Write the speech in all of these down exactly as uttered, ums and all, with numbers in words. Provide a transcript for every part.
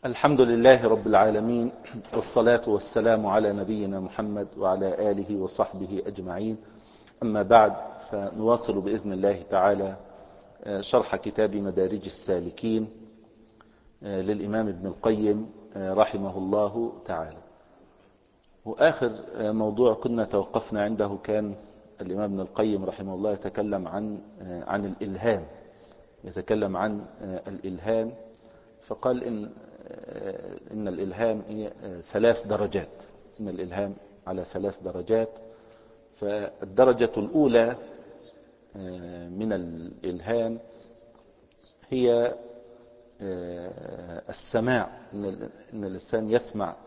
الحمد لله رب العالمين، والصلاة والسلام على نبينا محمد وعلى آله وصحبه أجمعين. أما بعد، فنواصل بإذن الله تعالى شرح كتاب مدارج السالكين للإمام ابن القيم رحمه الله تعالى. وآخر موضوع كنا توقفنا عنده كان الإمام ابن القيم رحمه الله يتكلم عن عن الإلهام يتكلم عن الإلهام فقال إن إن الإلهام هي ثلاث درجات إن الإلهام على ثلاث درجات. فالدرجة الأولى من الإلهام هي السماع، إن الإنسان يسمع،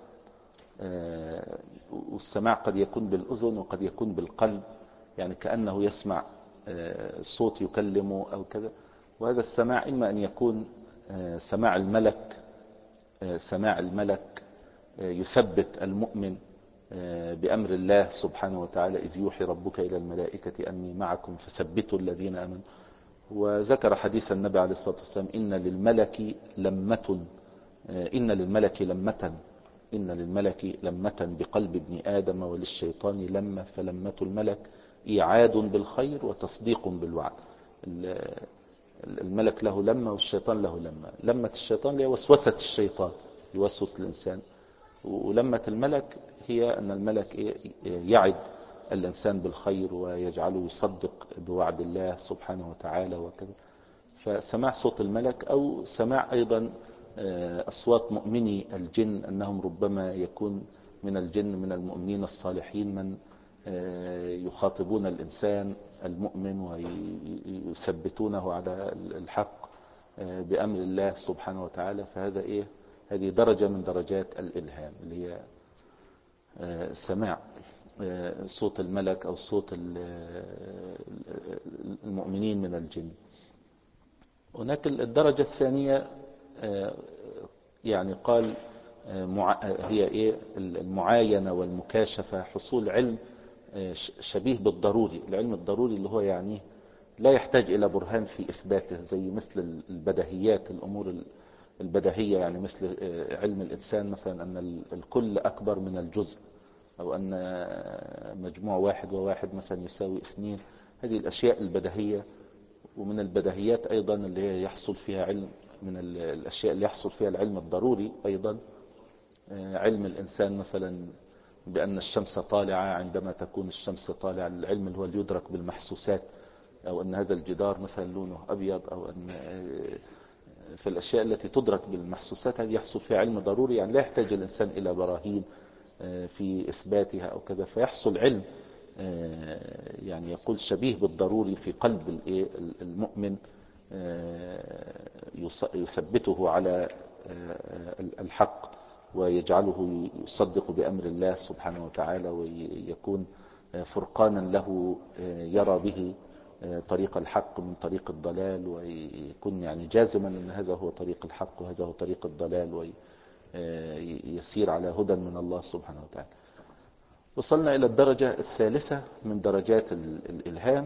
والسماع قد يكون بالأذن وقد يكون بالقلب، يعني كأنه يسمع صوت يكلمه أو كذا. وهذا السماع إما أن يكون سماع الملك سماع الملك يثبت المؤمن بأمر الله سبحانه وتعالى، إذ يوحي ربك إلى الملائكة أني معكم فثبتوا الذين آمنوا. وذكر حديث النبي عليه الصلاة والسلام: إن للملك لمة إن للملك لمة إن للملك لمة بقلب ابن آدم وللشيطان لمة، فلمة الملك إيعاد بالخير وتصديق بالوعد. الملك له لمة والشيطان له لمة. لمة الشيطان هي وسوسة الشيطان، يوسوس الإنسان، ولمة الملك هي أن الملك يعد الإنسان بالخير ويجعله يصدق بوعد الله سبحانه وتعالى وكذا. فسماع صوت الملك، أو سماع أيضا أصوات مؤمني الجن، أنهم ربما يكون من الجن من المؤمنين الصالحين من يخاطبون الإنسان المؤمن ويثبتونه على الحق بأمر الله سبحانه وتعالى. فهذا إيه هذه درجة من درجات الإلهام، اللي هي سماع صوت الملك أو صوت المؤمنين من الجن. هناك الدرجة الثانية، يعني قال هي إيه المعاينة والمكاشفة، حصول علم شبيه بالضروري. العلم الضروري اللي هو يعني لا يحتاج إلى برهان في إثباته، زي مثل البديهيات، الأمور البديهية، يعني مثل علم الإنسان مثلا أن الكل أكبر من الجزء، أو أن مجموع واحد وواحد مثلا يساوي اثنين. هذه الأشياء البديهية. ومن البديهيات أيضا اللي هي يحصل فيها علم، من الأشياء اللي يحصل فيها العلم الضروري أيضا علم الإنسان مثلا بأن الشمس طالعة عندما تكون الشمس طالعة، العلم اللي هو اللي يدرك بالمحسوسات، أو أن هذا الجدار مثلا لونه أبيض، أو أن في الأشياء التي تدرك بالمحسوسات هذه يحصل فيها علم ضروري، يعني لا يحتاج الإنسان إلى براهين في إثباتها أو كذا، فيحصل علم يعني يقول شبيه بالضروري في قلب المؤمن، يثبته على الحق ويجعله يصدق بأمر الله سبحانه وتعالى، ويكون فرقانا له يرى به طريق الحق من طريق الضلال، ويكون يعني جازما أن هذا هو طريق الحق وهذا هو طريق الضلال، ويسير على هدى من الله سبحانه وتعالى. وصلنا إلى الدرجة الثالثة من درجات الإلهام،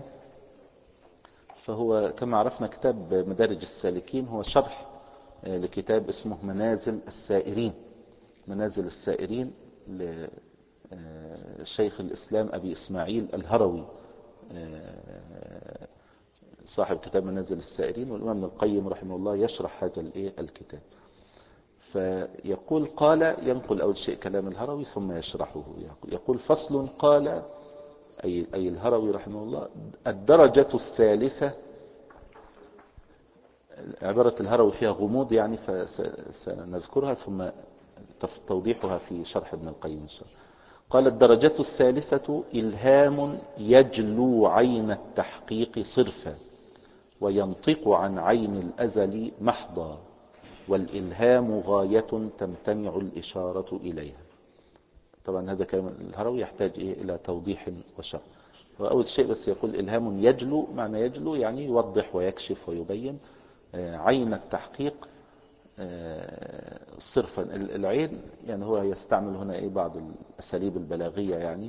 فهو كما عرفنا كتاب مدارج السالكين هو شرح لكتاب اسمه منازل السائرين منازل السائرين لشيخ الإسلام أبي إسماعيل الهروي، صاحب كتاب منازل السائرين. والإمام ابن القيم رحمه الله يشرح هذا الكتاب. فيقول قال، ينقل أول شيء كلام الهروي ثم يشرحه. يقول: فصل. قال أي, أي الهروي رحمه الله: الدرجة الثالثة. عبارة الهروي فيها غموض يعني، فسنذكرها ثم توضيحها في شرح ابن القيم إن شاء الله. قال: الدرجة الثالثة إلهام يجلو عين التحقيق صرفا، وينطق عن عين الأزل محضا، والإلهام غاية تمتنع الإشارة إليها. طبعا هذا كلام الهروي يحتاج إيه إلى توضيح وشرح. وأول شيء بس يقول إلهام يجلو، معنى يجلو يعني يوضح ويكشف ويبين. عين التحقيق صرفا، العين يعني هو يستعمل هنا إيه بعض الأساليب البلاغية، يعني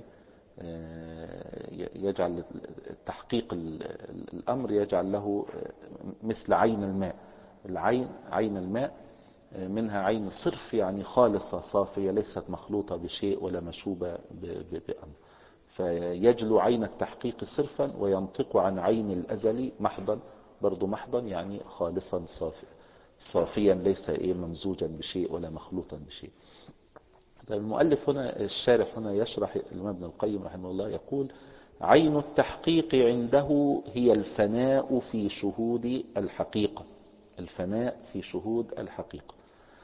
يجعل التحقيق الأمر يجعل له مثل عين الماء. العين عين الماء منها عين صرف يعني خالصة صافية ليست مخلوطة بشيء ولا مشوبة بأمر، فيجلو عين التحقيق صرفا وينطق عن عين الأزل محضا، برضو محضا يعني خالصا صافيا صافيا ليس ايه ممزوجا بشيء ولا مخلوطا بشيء. المؤلف هنا الشارح هنا يشرح الإمام ابن القيم رحمه الله يقول: عين التحقيق عنده هي الفناء في شهود الحقيقة، الفناء في شهود الحقيقة.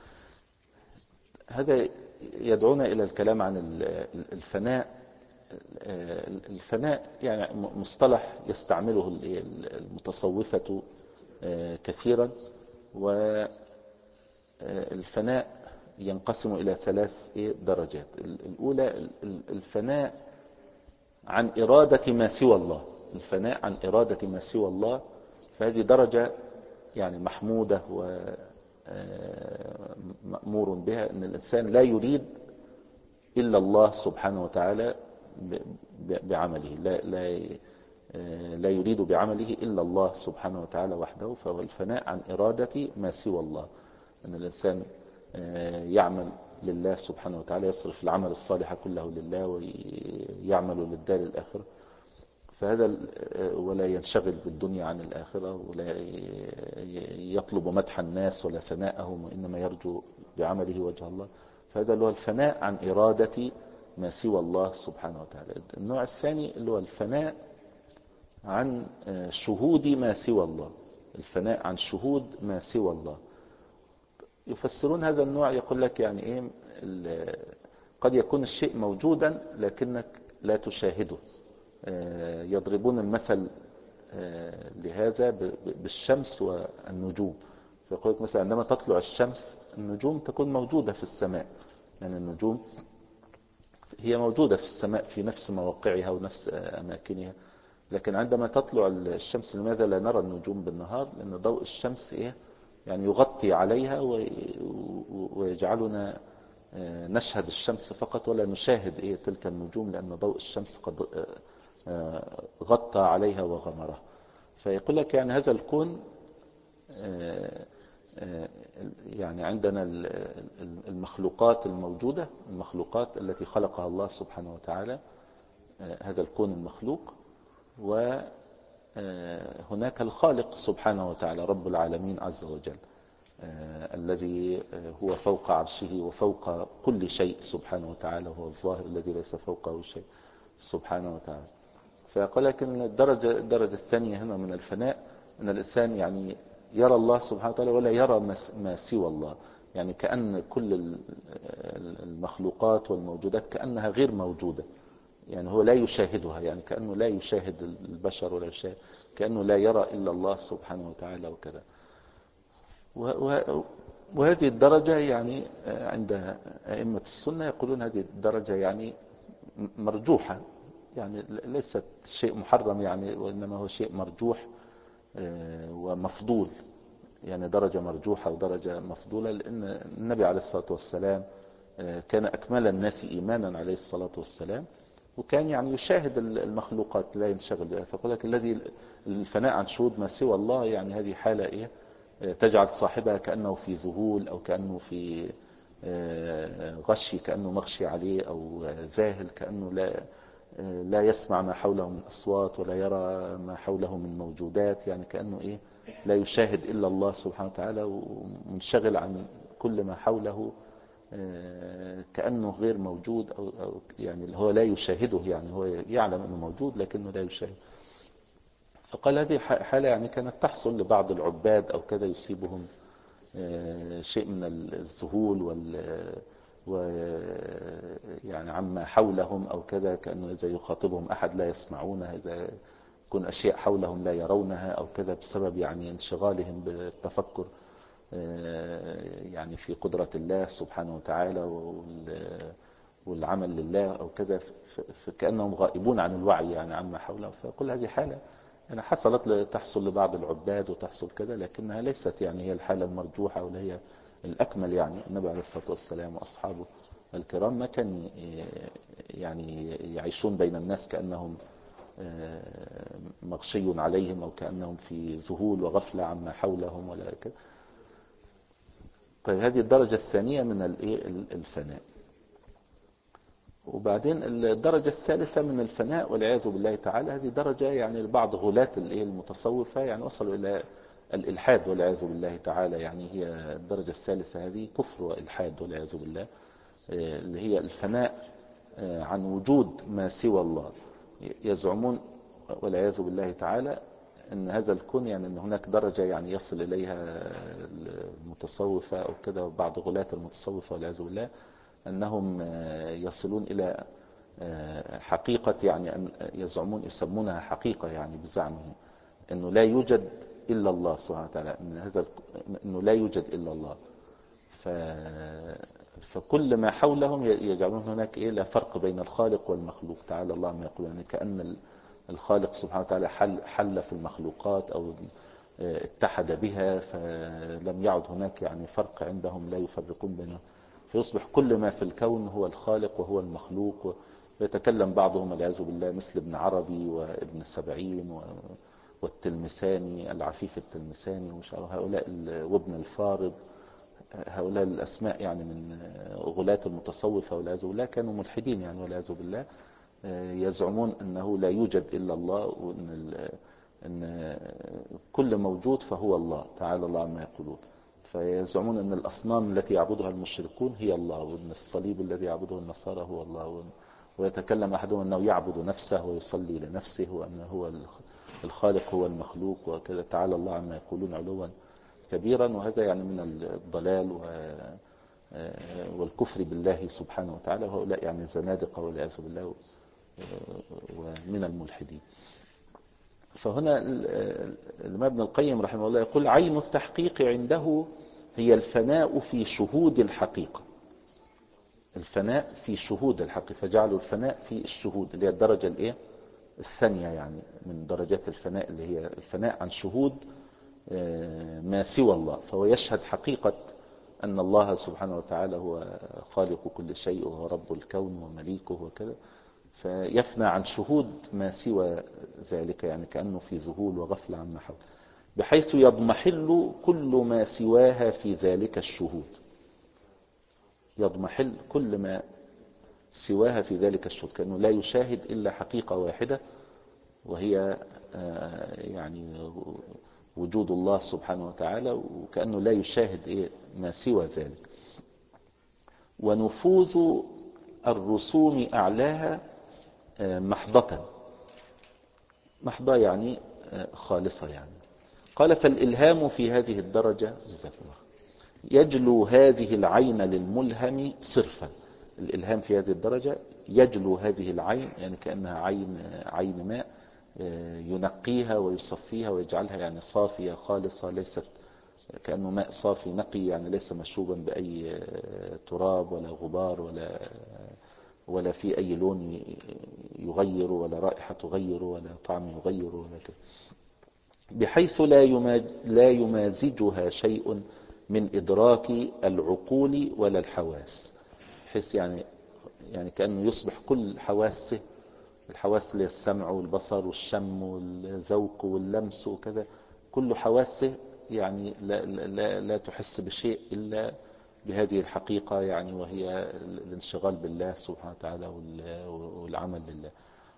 هذا يدعونا إلى الكلام عن الفناء. الفناء يعني مصطلح يستعمله المتصوفة كثيرا، والفناء ينقسم إلى ثلاث درجات. الأولى الفناء عن إرادة ما سوى الله، الفناء عن إرادة ما سوى الله، فهذه درجة يعني محمودة ومأمور بها، أن الإنسان لا يريد إلا الله سبحانه وتعالى بعمله، لا, لا, لا يريد بعمله إلا الله سبحانه وتعالى وحده، فهو الفناء عن إرادة ما سوى الله، أن الإنسان يعمل لله سبحانه وتعالى، يصرف العمل الصالح كله لله ويعمل للدار الآخرة، فهذا ولا ينشغل بالدنيا عن الآخرة، ولا يطلب مدح الناس ولا ثناءهم، وإنما يرجو بعمله وجه الله، فهذا اللي هو الفناء عن إرادة ما سوى الله سبحانه وتعالى. النوع الثاني اللي هو الفناء عن شهود ما سوى الله، الفناء عن شهود ما سوى الله. يفسرون هذا النوع يقول لك يعني ايه، قد يكون الشيء موجودا لكنك لا تشاهده. يضربون المثل لهذا بالشمس والنجوم، فيقول لك مثلا عندما تطلع الشمس النجوم تكون موجودة في السماء، يعني النجوم هي موجودة في السماء في نفس مواقعها ونفس أماكنها، لكن عندما تطلع الشمس لماذا لا نرى النجوم بالنهار؟ لأن ضوء الشمس إيه يعني يغطي عليها ويجعلنا نشهد الشمس فقط ولا نشاهد إيه تلك النجوم، لأن ضوء الشمس قد غطى عليها وغمرها. فيقول لك يعني هذا الكون يعني عندنا المخلوقات الموجودة، المخلوقات التي خلقها الله سبحانه وتعالى، هذا الكون المخلوق، وهناك الخالق سبحانه وتعالى رب العالمين عز وجل، الذي هو فوق عرشه وفوق كل شيء سبحانه وتعالى، هو الظاهر الذي ليس فوقه شيء سبحانه وتعالى. فقال لك ان الدرجة, الدرجة الثانية هنا من الفناء ان الانسان يعني يرى الله سبحانه وتعالى ولا يرى ما سوى الله، يعني كأن كل المخلوقات والموجودات كأنها غير موجودة، يعني هو لا يشاهدها، يعني كأنه لا يشاهد البشر ولا يشاهد، كأنه لا يرى إلا الله سبحانه وتعالى وكذا. وهذه الدرجة يعني عند أئمة السنة يقولون هذه الدرجة يعني مرجوحة، يعني ليست شيء محرم يعني، وإنما هو شيء مرجوح ومفضول، يعني درجة مرجوحة ودرجة مفضولة، لأن النبي عليه الصلاة والسلام كان أكمل الناس إيمانا عليه الصلاة والسلام، وكان يعني يشاهد المخلوقات لا ينشغل بها. فقال لك الذي الفناء عن شهود ما سوى الله يعني هذه حالة إيه تجعل صاحبها كأنه في ذهول أو كأنه في غشي، كأنه مغشي عليه أو ذاهل، كأنه لا لا يسمع ما حوله من أصوات ولا يرى ما حوله من موجودات، يعني كأنه إيه لا يشاهد إلا الله سبحانه وتعالى، ومنشغل عن كل ما حوله كأنه غير موجود، أو, أو يعني هو لا يشاهده، يعني هو يعلم أنه موجود لكنه لا يشاهد. فقال هذه حالة يعني كانت تحصل لبعض العباد أو كذا، يصيبهم شيء من الذهول وال ويعني عما حولهم أو كذا، كأنه إذا يخاطبهم أحد لا يسمعونه، إذا يكون أشياء حولهم لا يرونها أو كذا، بسبب يعني انشغالهم بالتفكر يعني في قدرة الله سبحانه وتعالى والعمل لله أو كذا، فكأنهم غائبون عن الوعي يعني عما حولهم. فكل هذه حالة يعني حصلت تحصل لبعض العباد وتحصل كذا، لكنها ليست يعني هي الحالة المرجوحة ولا هي الأكمل. يعني النبي عليه الصلاة والسلام وأصحابه الكرام ما كان يعني يعيشون بين الناس كأنهم مغشي عليهم أو كأنهم في ذهول وغفلة عما حولهم ولا كذا. طيب هذه الدرجة الثانية من الايه الفناء. وبعدين الدرجة الثالثة من الفناء والعياذ بالله تعالى، هذه درجة يعني بعض غلاة الايه المتصوفة يعني وصلوا إلى الإلحاد والعياذ بالله تعالى. يعني هي الدرجة الثالثة هذه كفر وإلحاد والعياذ بالله، اللي هي الفناء عن وجود ما سوى الله. يزعمون والعياذ بالله تعالى أن هذا الكون، يعني أن هناك درجة يعني يصل إليها المتصوفة أو كده بعض غلاة المتصوفة والعياذ بالله، أنهم يصلون إلى حقيقة، يعني أن يزعمون يسمونها حقيقة يعني بزعمهم أنه لا يوجد إلا الله سبحانه وتعالى، أن هذا أنه لا يوجد إلا الله. ف... فكل ما حولهم يجعلون هناك إيه لا فرق بين الخالق والمخلوق تعالى الله ما يقول، يعني كأن الخالق سبحانه وتعالى حل, حل في المخلوقات أو اتحد بها، فلم يعد هناك يعني فرق عندهم لا يفرقون بينهم، فيصبح كل ما في الكون هو الخالق وهو المخلوق. ويتكلم بعضهم والعياذ بالله مثل ابن عربي وابن السبعين والتلمساني العفيف التلمساني هؤلاء وابن الفارض، هؤلاء الأسماء يعني من غلاة المتصوفة والعياذ بالله كانوا ملحدين يعني والعياذ بالله، يزعمون أنه لا يوجد إلا الله، وأن أن كل موجود فهو الله تعالى الله عما يقولون. فيزعمون أن الأصنام التي يعبدها المشركون هي الله، وأن الصليب الذي يعبده النصارى هو الله. ويتكلم أحدهم أنه يعبد نفسه ويصلي لنفسه، وأنه هو الخالق هو المخلوق وكذا، تعالى الله عما يقولون علوا كبيرا. وهذا يعني من الضلال والكفر بالله سبحانه وتعالى، وهؤلاء يعني زنادقة والعياذ بالله ومن الملحدين. فهنا الإمام ابن القيم رحمه الله يقول عين التحقيق عنده هي الفناء في شهود الحقيقة. الفناء في شهود الحقيقة، فجعلوا الفناء في الشهود اللي هي الدرجة الايه الثانية يعني من درجات الفناء، اللي هي الفناء عن شهود ما سوى الله. فهو يشهد حقيقة أن الله سبحانه وتعالى هو خالق كل شيء وهو رب الكون ومليكه وكذا، فيفنى عن شهود ما سوى ذلك، يعني كأنه في ذهول وغفلة عما حوله، بحيث يضمحل كل ما سواها في ذلك الشهود. يضمحل كل ما سواها في ذلك الشهود، كأنه لا يشاهد إلا حقيقة واحدة، وهي يعني وجود الله سبحانه وتعالى، وكأنه لا يشاهد ما سوى ذلك. ونفوذ الرسوم أعلاها محضة، محضة يعني خالصة يعني. قال فالإلهام في هذه الدرجة يجلو هذه العين للملهم صرفا. الإلهام في هذه الدرجة يجلو هذه العين، يعني كأنها عين عين ماء ينقيها ويصفيها ويجعلها يعني صافية خالصة، ليست كأنه ماء صافي نقي، يعني ليس مشوبا بأي تراب ولا غبار ولا ولا في أي لون يغير ولا رائحة تغير ولا طعم يغير ولا كده، بحيث لا يمازجها شيء من إدراك العقول ولا الحواس، بحيث يعني يعني كأنه يصبح كل حواسه، الحواس اللي السمع والبصر والشم والذوق واللمس وكذا، كل حواسه يعني لا, لا, لا تحس بشيء إلا بهذه الحقيقة، يعني وهي الانشغال بالله سبحانه وتعالى والعمل لله.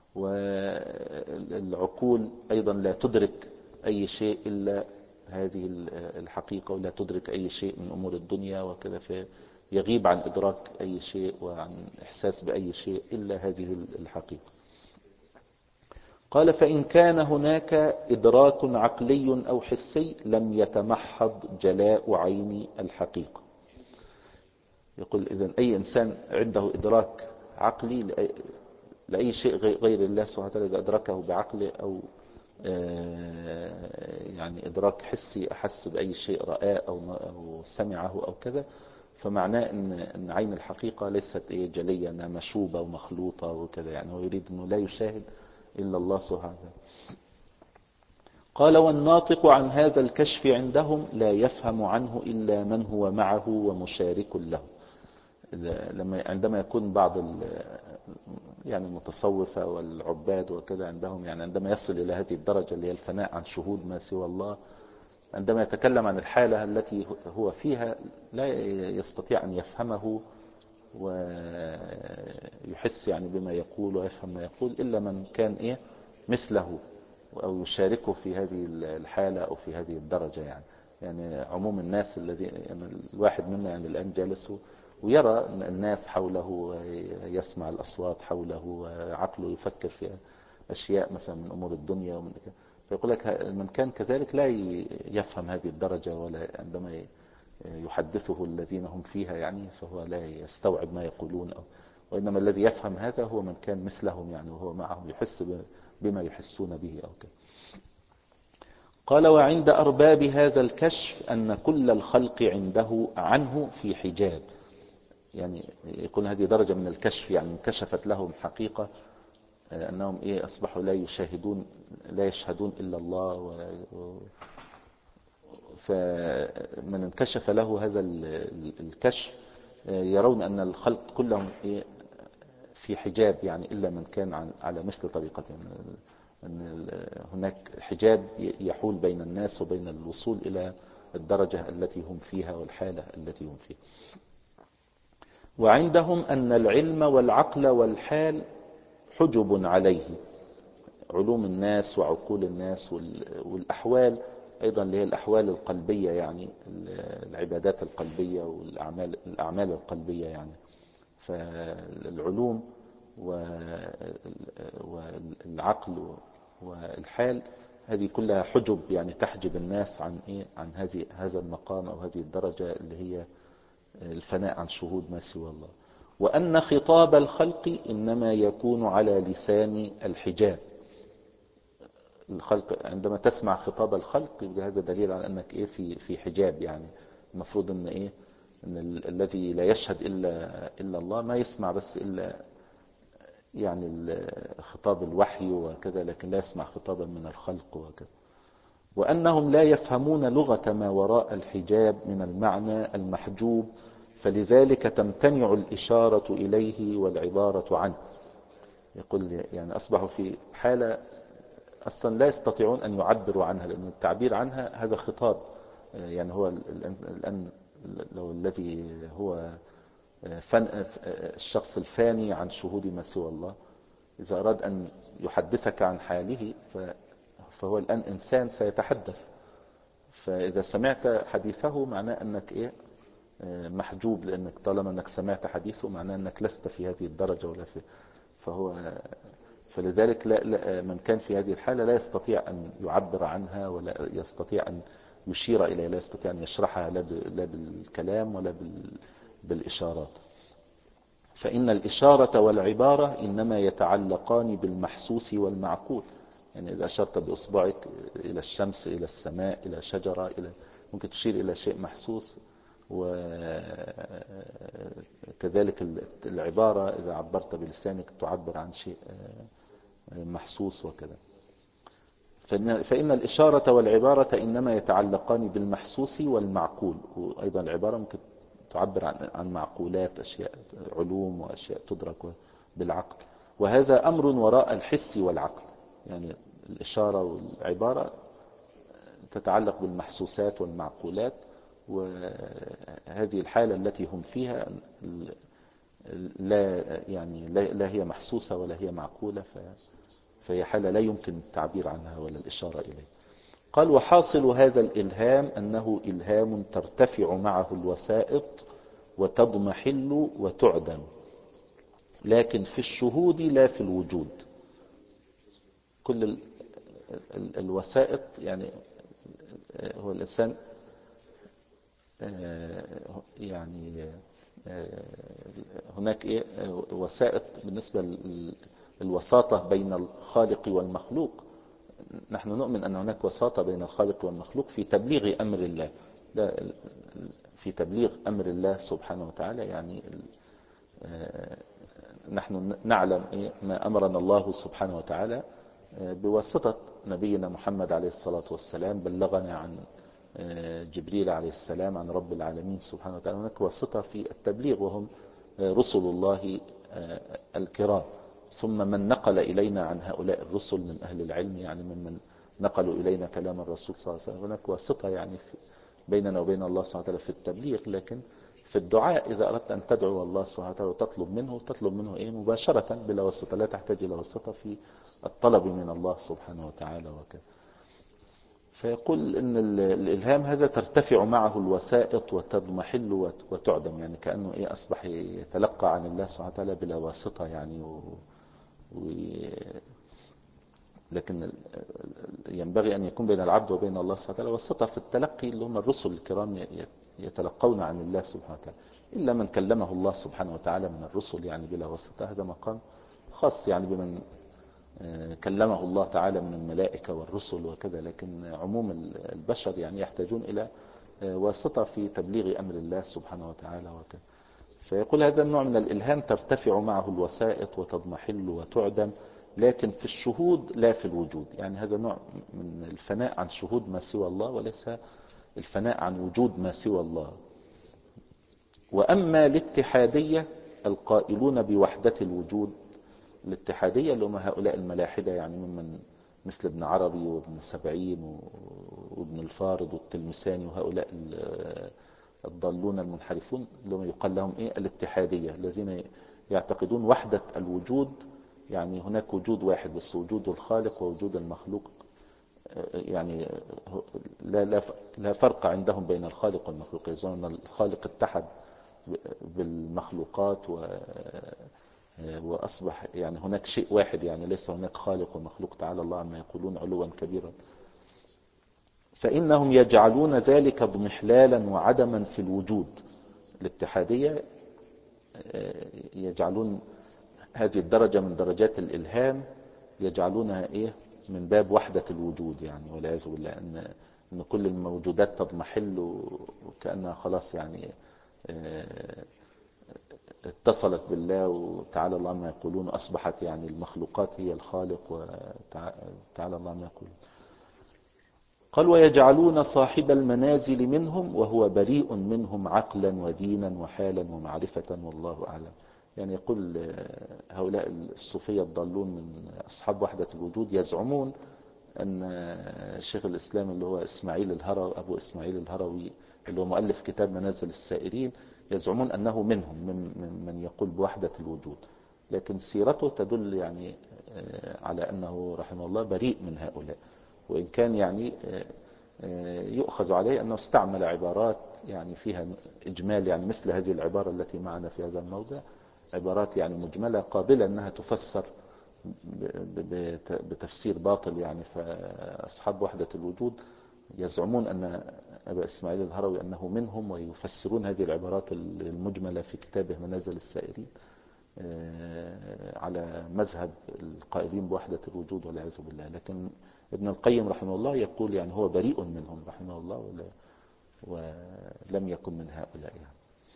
والعقول أيضا لا تدرك أي شيء إلا هذه الحقيقة، ولا تدرك أي شيء من أمور الدنيا وكذا، فيغيب عن إدراك أي شيء وعن إحساس بأي شيء إلا هذه الحقيقة. قال فإن كان هناك إدراك عقلي أو حسي لم يتمحض جلاء عين الحقيقة. يقول إذن أي إنسان عنده إدراك عقلي لأي شيء غير الله سبحانه وتعالى، إذا أدركه بعقله أو يعني إدراك حسي أحس بأي شيء رآه أو سمعه أو كذا، فمعناه أن عين الحقيقة ليست جلية، أنها مشوبة ومخلوطة وكذا، يعني هو يريد أنه لا يشاهد إلا الله سبحانه وتعالى. قال والناطق عن هذا الكشف عندهم لا يفهم عنه إلا من هو معه ومشارك له. لما عندما يكون بعض يعني المتصوفة والعباد وكذا عندهم، يعني عندما يصل إلى هذه الدرجة اللي هي الفناء عن شهود ما سوى الله، عندما يتكلم عن الحالة التي هو فيها لا يستطيع أن يفهمه ويحس يعني بما يقول ويفهم ما يقول إلا من كان إيه مثله أو يشاركه في هذه الحالة أو في هذه الدرجة. يعني يعني عموم الناس الذي يعني الواحد منا يعني الآن جالس ويرى الناس حوله، يسمع الأصوات حوله، وعقله يفكر في أشياء مثلا من أمور الدنيا ومن كده. فيقول لك من كان كذلك لا يفهم هذه الدرجة، ولا عندما يحدثه الذين هم فيها يعني فهو لا يستوعب ما يقولون، أو وإنما الذي يفهم هذا هو من كان مثلهم يعني وهو معهم يحس بما يحسون به أو كده. قال وعند أرباب هذا الكشف أن كل الخلق عنده عنه في حجاب. يعني يكون هذه درجة من الكشف، يعني انكشفت لهم حقيقة أنهم إيه أصبحوا لا يشاهدون لا يشهدون إلا الله و... فمن انكشف له هذا الكشف يرون أن الخلق كلهم إيه في حجاب، يعني إلا من كان على مثل طريقتهم، أن هناك حجاب يحول بين الناس وبين الوصول إلى الدرجة التي هم فيها والحالة التي هم فيها. وعندهم أن العلم والعقل والحال حجب عليه، علوم الناس وعقول الناس والأحوال أيضا اللي هي الأحوال القلبية، يعني العبادات القلبية والأعمال الأعمال القلبية يعني. فالعلوم والعقل والحال هذه كلها حجب، يعني تحجب الناس عن إيه عن هذه هذا المقام أو هذه الدرجة اللي هي الفناء عن شهود ما سوى الله. وأن خطاب الخلق إنما يكون على لسان الحجاب. الخلق عندما تسمع خطاب الخلق هذا دليل على أنك إيه في في حجاب، يعني المفروض أن إيه أن ال الذي لا يشهد إلا إلا الله ما يسمع بس إلا يعني خطاب الوحي وكذا، لكن لا يسمع خطابا من الخلق وكذا. وأنهم لا يفهمون لغة ما وراء الحجاب من المعنى المحجوب، فلذلك تمتنع الإشارة إليه والعبارة عنه. يقول يعني أصبحوا في حالة أصلا لا يستطيعون أن يعبروا عنها، لأن التعبير عنها هذا خطاب. يعني هو الآن لو الذي هو فن الشخص الفاني عن شهود ما سوى الله إذا أراد أن يحدثك عن حاله فهو الآن إنسان سيتحدث، فإذا سمعت حديثه معناه أنك إيه محجوب، لأنك طالما أنك سمعت حديثه معناه أنك لست في هذه الدرجة ولا في فهو فلذلك لا لا من كان في هذه الحالة لا يستطيع أن يعبر عنها ولا يستطيع أن يشير إليها، لا يستطيع أن يشرحها لا بالكلام ولا بالإشارات. فإن الإشارة والعبارة إنما يتعلقان بالمحسوس والمعقول. يعني إذا أشرت بإصبعك إلى الشمس إلى السماء إلى شجرة إلى ممكن تشير إلى شيء محسوس، وكذلك العبارة إذا عبرت بلسانك تعبر عن شيء محسوس وكذا. فإن الإشارة والعبارة إنما يتعلقان بالمحسوس والمعقول، وأيضا العبارة ممكن تعبر عن معقولات، أشياء علوم وأشياء تدرك بالعقل، وهذا أمر وراء الحس والعقل. يعني الإشارة والعبارة تتعلق بالمحسوسات والمعقولات، وهذه الحالة التي هم فيها لا يعني لا هي محسوسة ولا هي معقولة، فهي حالة لا يمكن التعبير عنها ولا الإشارة إليه. قال وحاصل هذا الإلهام أنه إلهام ترتفع معه الوسائط وتضمحل وتعدم، لكن في الشهود لا في الوجود. كل ال ال الوسائط يعني هو الإنسان يعني هناك إيه وسائط بالنسبة للوساطة بين الخالق والمخلوق. نحن نؤمن أن هناك وساطة بين الخالق والمخلوق في تبليغ أمر الله، في تبليغ أمر الله سبحانه وتعالى. يعني نحن نعلم إيه ما أمرنا الله سبحانه وتعالى بواسطة نبينا محمد عليه الصلاة والسلام، بلغنا عن جبريل عليه السلام عن رب العالمين سبحانه وتعالى. هناك واسطة في التبليغ وهم رسل الله الكرام. ثم من نقل إلينا عن هؤلاء الرسل من أهل العلم، يعني من نقلوا إلينا كلام الرسول صلى الله عليه وسلم. هناك واسطة يعني في بيننا وبين الله سبحانه وتعالى في التبليغ، لكن في الدعاء إذا أردت أن تدعو الله سبحانه وتعالى وتطلب منه تطلب منه إيه مباشرة بلا واسطة، لا تحتاج إلى واسطة في الطلب من الله سبحانه وتعالى وكذا. فيقول إن الإلهام هذا ترتفع معه الوسائط وتضمحل وتعدم، يعني كأنه إيه أصبح يتلقى عن الله سبحانه وتعالى بلا واسطة يعني و... و... لكن ينبغي أن يكون بين العبد وبين الله سبحانه وتعالى واسطة في التلقي، اللي هم الرسل الكرام يتلقون عن الله سبحانه وتعالى، إلا من كلمه الله سبحانه وتعالى من الرسل يعني بلا واسطة، هذا مقام خاص يعني بمن كلمه الله تعالى من الملائكة والرسل وكذا، لكن عموم البشر يعني يحتاجون إلى واسطة في تبليغ أمر الله سبحانه وتعالى وكذا. فيقول هذا النوع من الإلهام ترتفع معه الوسائط وتضمحل وتعدم، لكن في الشهود لا في الوجود. يعني هذا نوع من الفناء عن شهود ما سوى الله، وليس الفناء عن وجود ما سوى الله. وأما الاتحادية القائلون بوحدة الوجود، الاتحادية اللي هم هؤلاء الملاحدة يعني ممن مثل ابن عربي وابن سبعين وابن الفارض والتلمساني وهؤلاء الضالون المنحرفون اللي هم يقال لهم ايه الاتحادية، الذين يعتقدون وحدة الوجود، يعني هناك وجود واحد بس، وجود الخالق ووجود المخلوق، يعني لا لا لا فرق عندهم بين الخالق والمخلوق، يظنون ان الخالق اتحد بالمخلوقات و وأصبح يعني هناك شيء واحد، يعني ليس هناك خالق ومخلوق، تعالى الله عما يقولون علوا كبيرا. فإنهم يجعلون ذلك اضمحلالا وعدما في الوجود. الاتحادية يجعلون هذه الدرجة من درجات الإلهام يجعلونها إيه من باب وحدة الوجود، يعني والعياذ بالله أن أن كل الموجودات تضمحل وكأنها خلاص يعني اتصلت بالله وتعالى الله ما يقولون، أصبحت يعني المخلوقات هي الخالق وتعالى الله ما يقولون. قال ويجعلون صاحب المنازل منهم وهو بريء منهم عقلا ودينا وحالا ومعرفة والله أعلم. يعني يقول هؤلاء الصوفية الضالون من أصحاب وحدة الوجود يزعمون أن شيخ الإسلام اللي هو إسماعيل الهروي، أبو إسماعيل الهروي اللي هو مؤلف كتاب منازل السائرين، يزعمون أنه منهم من من يقول بوحدة الوجود، لكن سيرته تدل يعني على أنه رحمه الله بريء من هؤلاء، وإن كان يعني يؤخذ عليه أنه استعمل عبارات يعني فيها إجمال، يعني مثل هذه العبارة التي معنا في هذا الموضع، عبارات يعني مجملة قابلة أنها تفسر بتفسير باطل يعني. فأصحاب وحدة الوجود يزعمون أن أبا إسماعيل الهروي أنه منهم، ويفسرون هذه العبارات المجملة في كتابه منازل السائرين على مذهب القائلين بوحدة الوجود والعياذ بالله. لكن ابن القيم رحمه الله يقول يعني هو بريء منهم رحمه الله ولم يكن من هؤلاء يعني.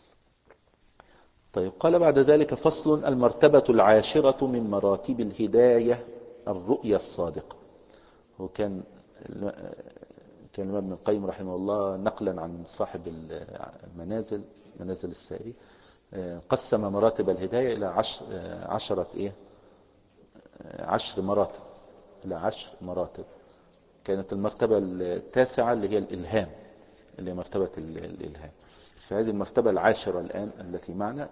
طيب قال بعد ذلك فصل المرتبة العاشرة من مراتب الهداية الرؤية الصادقة. هو كان كان ابن القيم رحمه الله نقلا عن صاحب المنازل منازل السائرين قسم مراتب الهداية إلى عشر عشرة إيه عشر مراتب إلى عشر مراتب. كانت المرتبة التاسعة اللي هي الإلهام، اللي هي مرتبة الإلهام. فهذه المرتبة العاشرة الآن التي معنا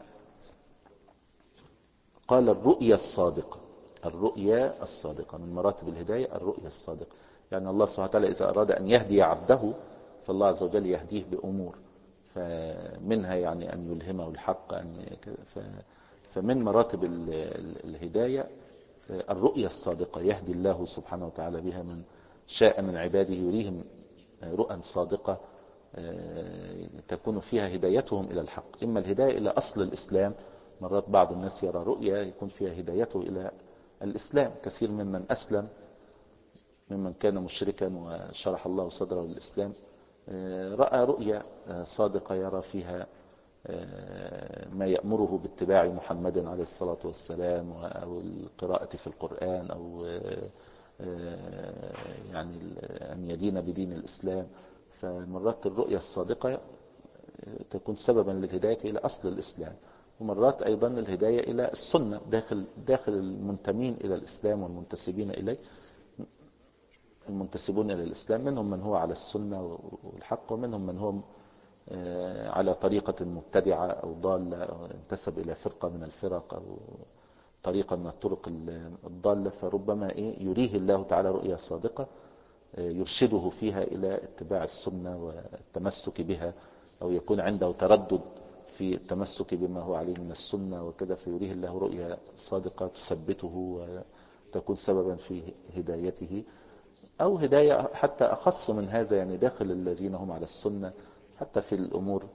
قال الرؤية الصادقة. الرؤية الصادقة من مراتب الهداية الرؤية الصادقة، يعني الله سبحانه وتعالى إذا أراد أن يهدي عبده فالله عز وجل يهديه بأمور، فمنها يعني أن يلهمه الحق أن فمن مراتب الهداية الرؤية الصادقة، يهدي الله سبحانه وتعالى بها من شاء من عباده، يريهم رؤى صادقة تكون فيها هدايتهم إلى الحق، إما الهداية إلى أصل الإسلام. مرات بعض الناس يرى رؤية يكون فيها هدايته إلى الإسلام، كثير ممن أسلم ممن كان مشركا وشرح الله صدره للإسلام رأى رؤية صادقة يرى فيها ما يأمره باتباع محمد عليه الصلاة والسلام أو القراءة في القرآن أو يعني أن يدين بدين الإسلام. فمرات الرؤية الصادقة تكون سببا للهداية إلى أصل الإسلام، ومرات أيضا الهداية إلى السنة داخل داخل المنتمين إلى الإسلام والمنتسبين إليه. المنتسبون إلى الإسلام، منهم من هو على السنة والحق، ومنهم من هو على طريقة مبتدعة أو ضالة أو انتسب إلى فرقة من الفرق أو طريقة من الطرق الضالة. فربما إيه يريه الله تعالى رؤيا صادقة يرشده فيها إلى اتباع السنة والتمسك بها، أو يكون عنده تردد في التمسك بما هو عليه من السنة وكذا، فيريه الله رؤيا صادقة تثبته وتكون سببا في هدايته، أو هداية حتى أخص من هذا، يعني داخل الذين هم على السنة حتى في الأمور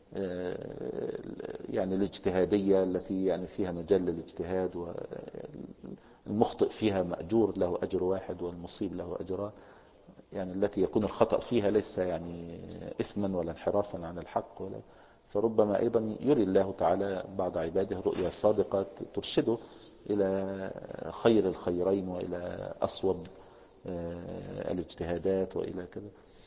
يعني الاجتهادية التي يعني فيها مجال للاجتهاد، والمخطئ فيها مأجور له أجر واحد والمصيب له أجران، يعني التي يكون الخطأ فيها ليس يعني إثما ولا انحرافا عن الحق ولا. فربما أيضا يري الله تعالى بعض عباده رؤيا صادقة ترشده إلى خير الخيرين وإلى أصوب الاجتهادات وإلى كذا.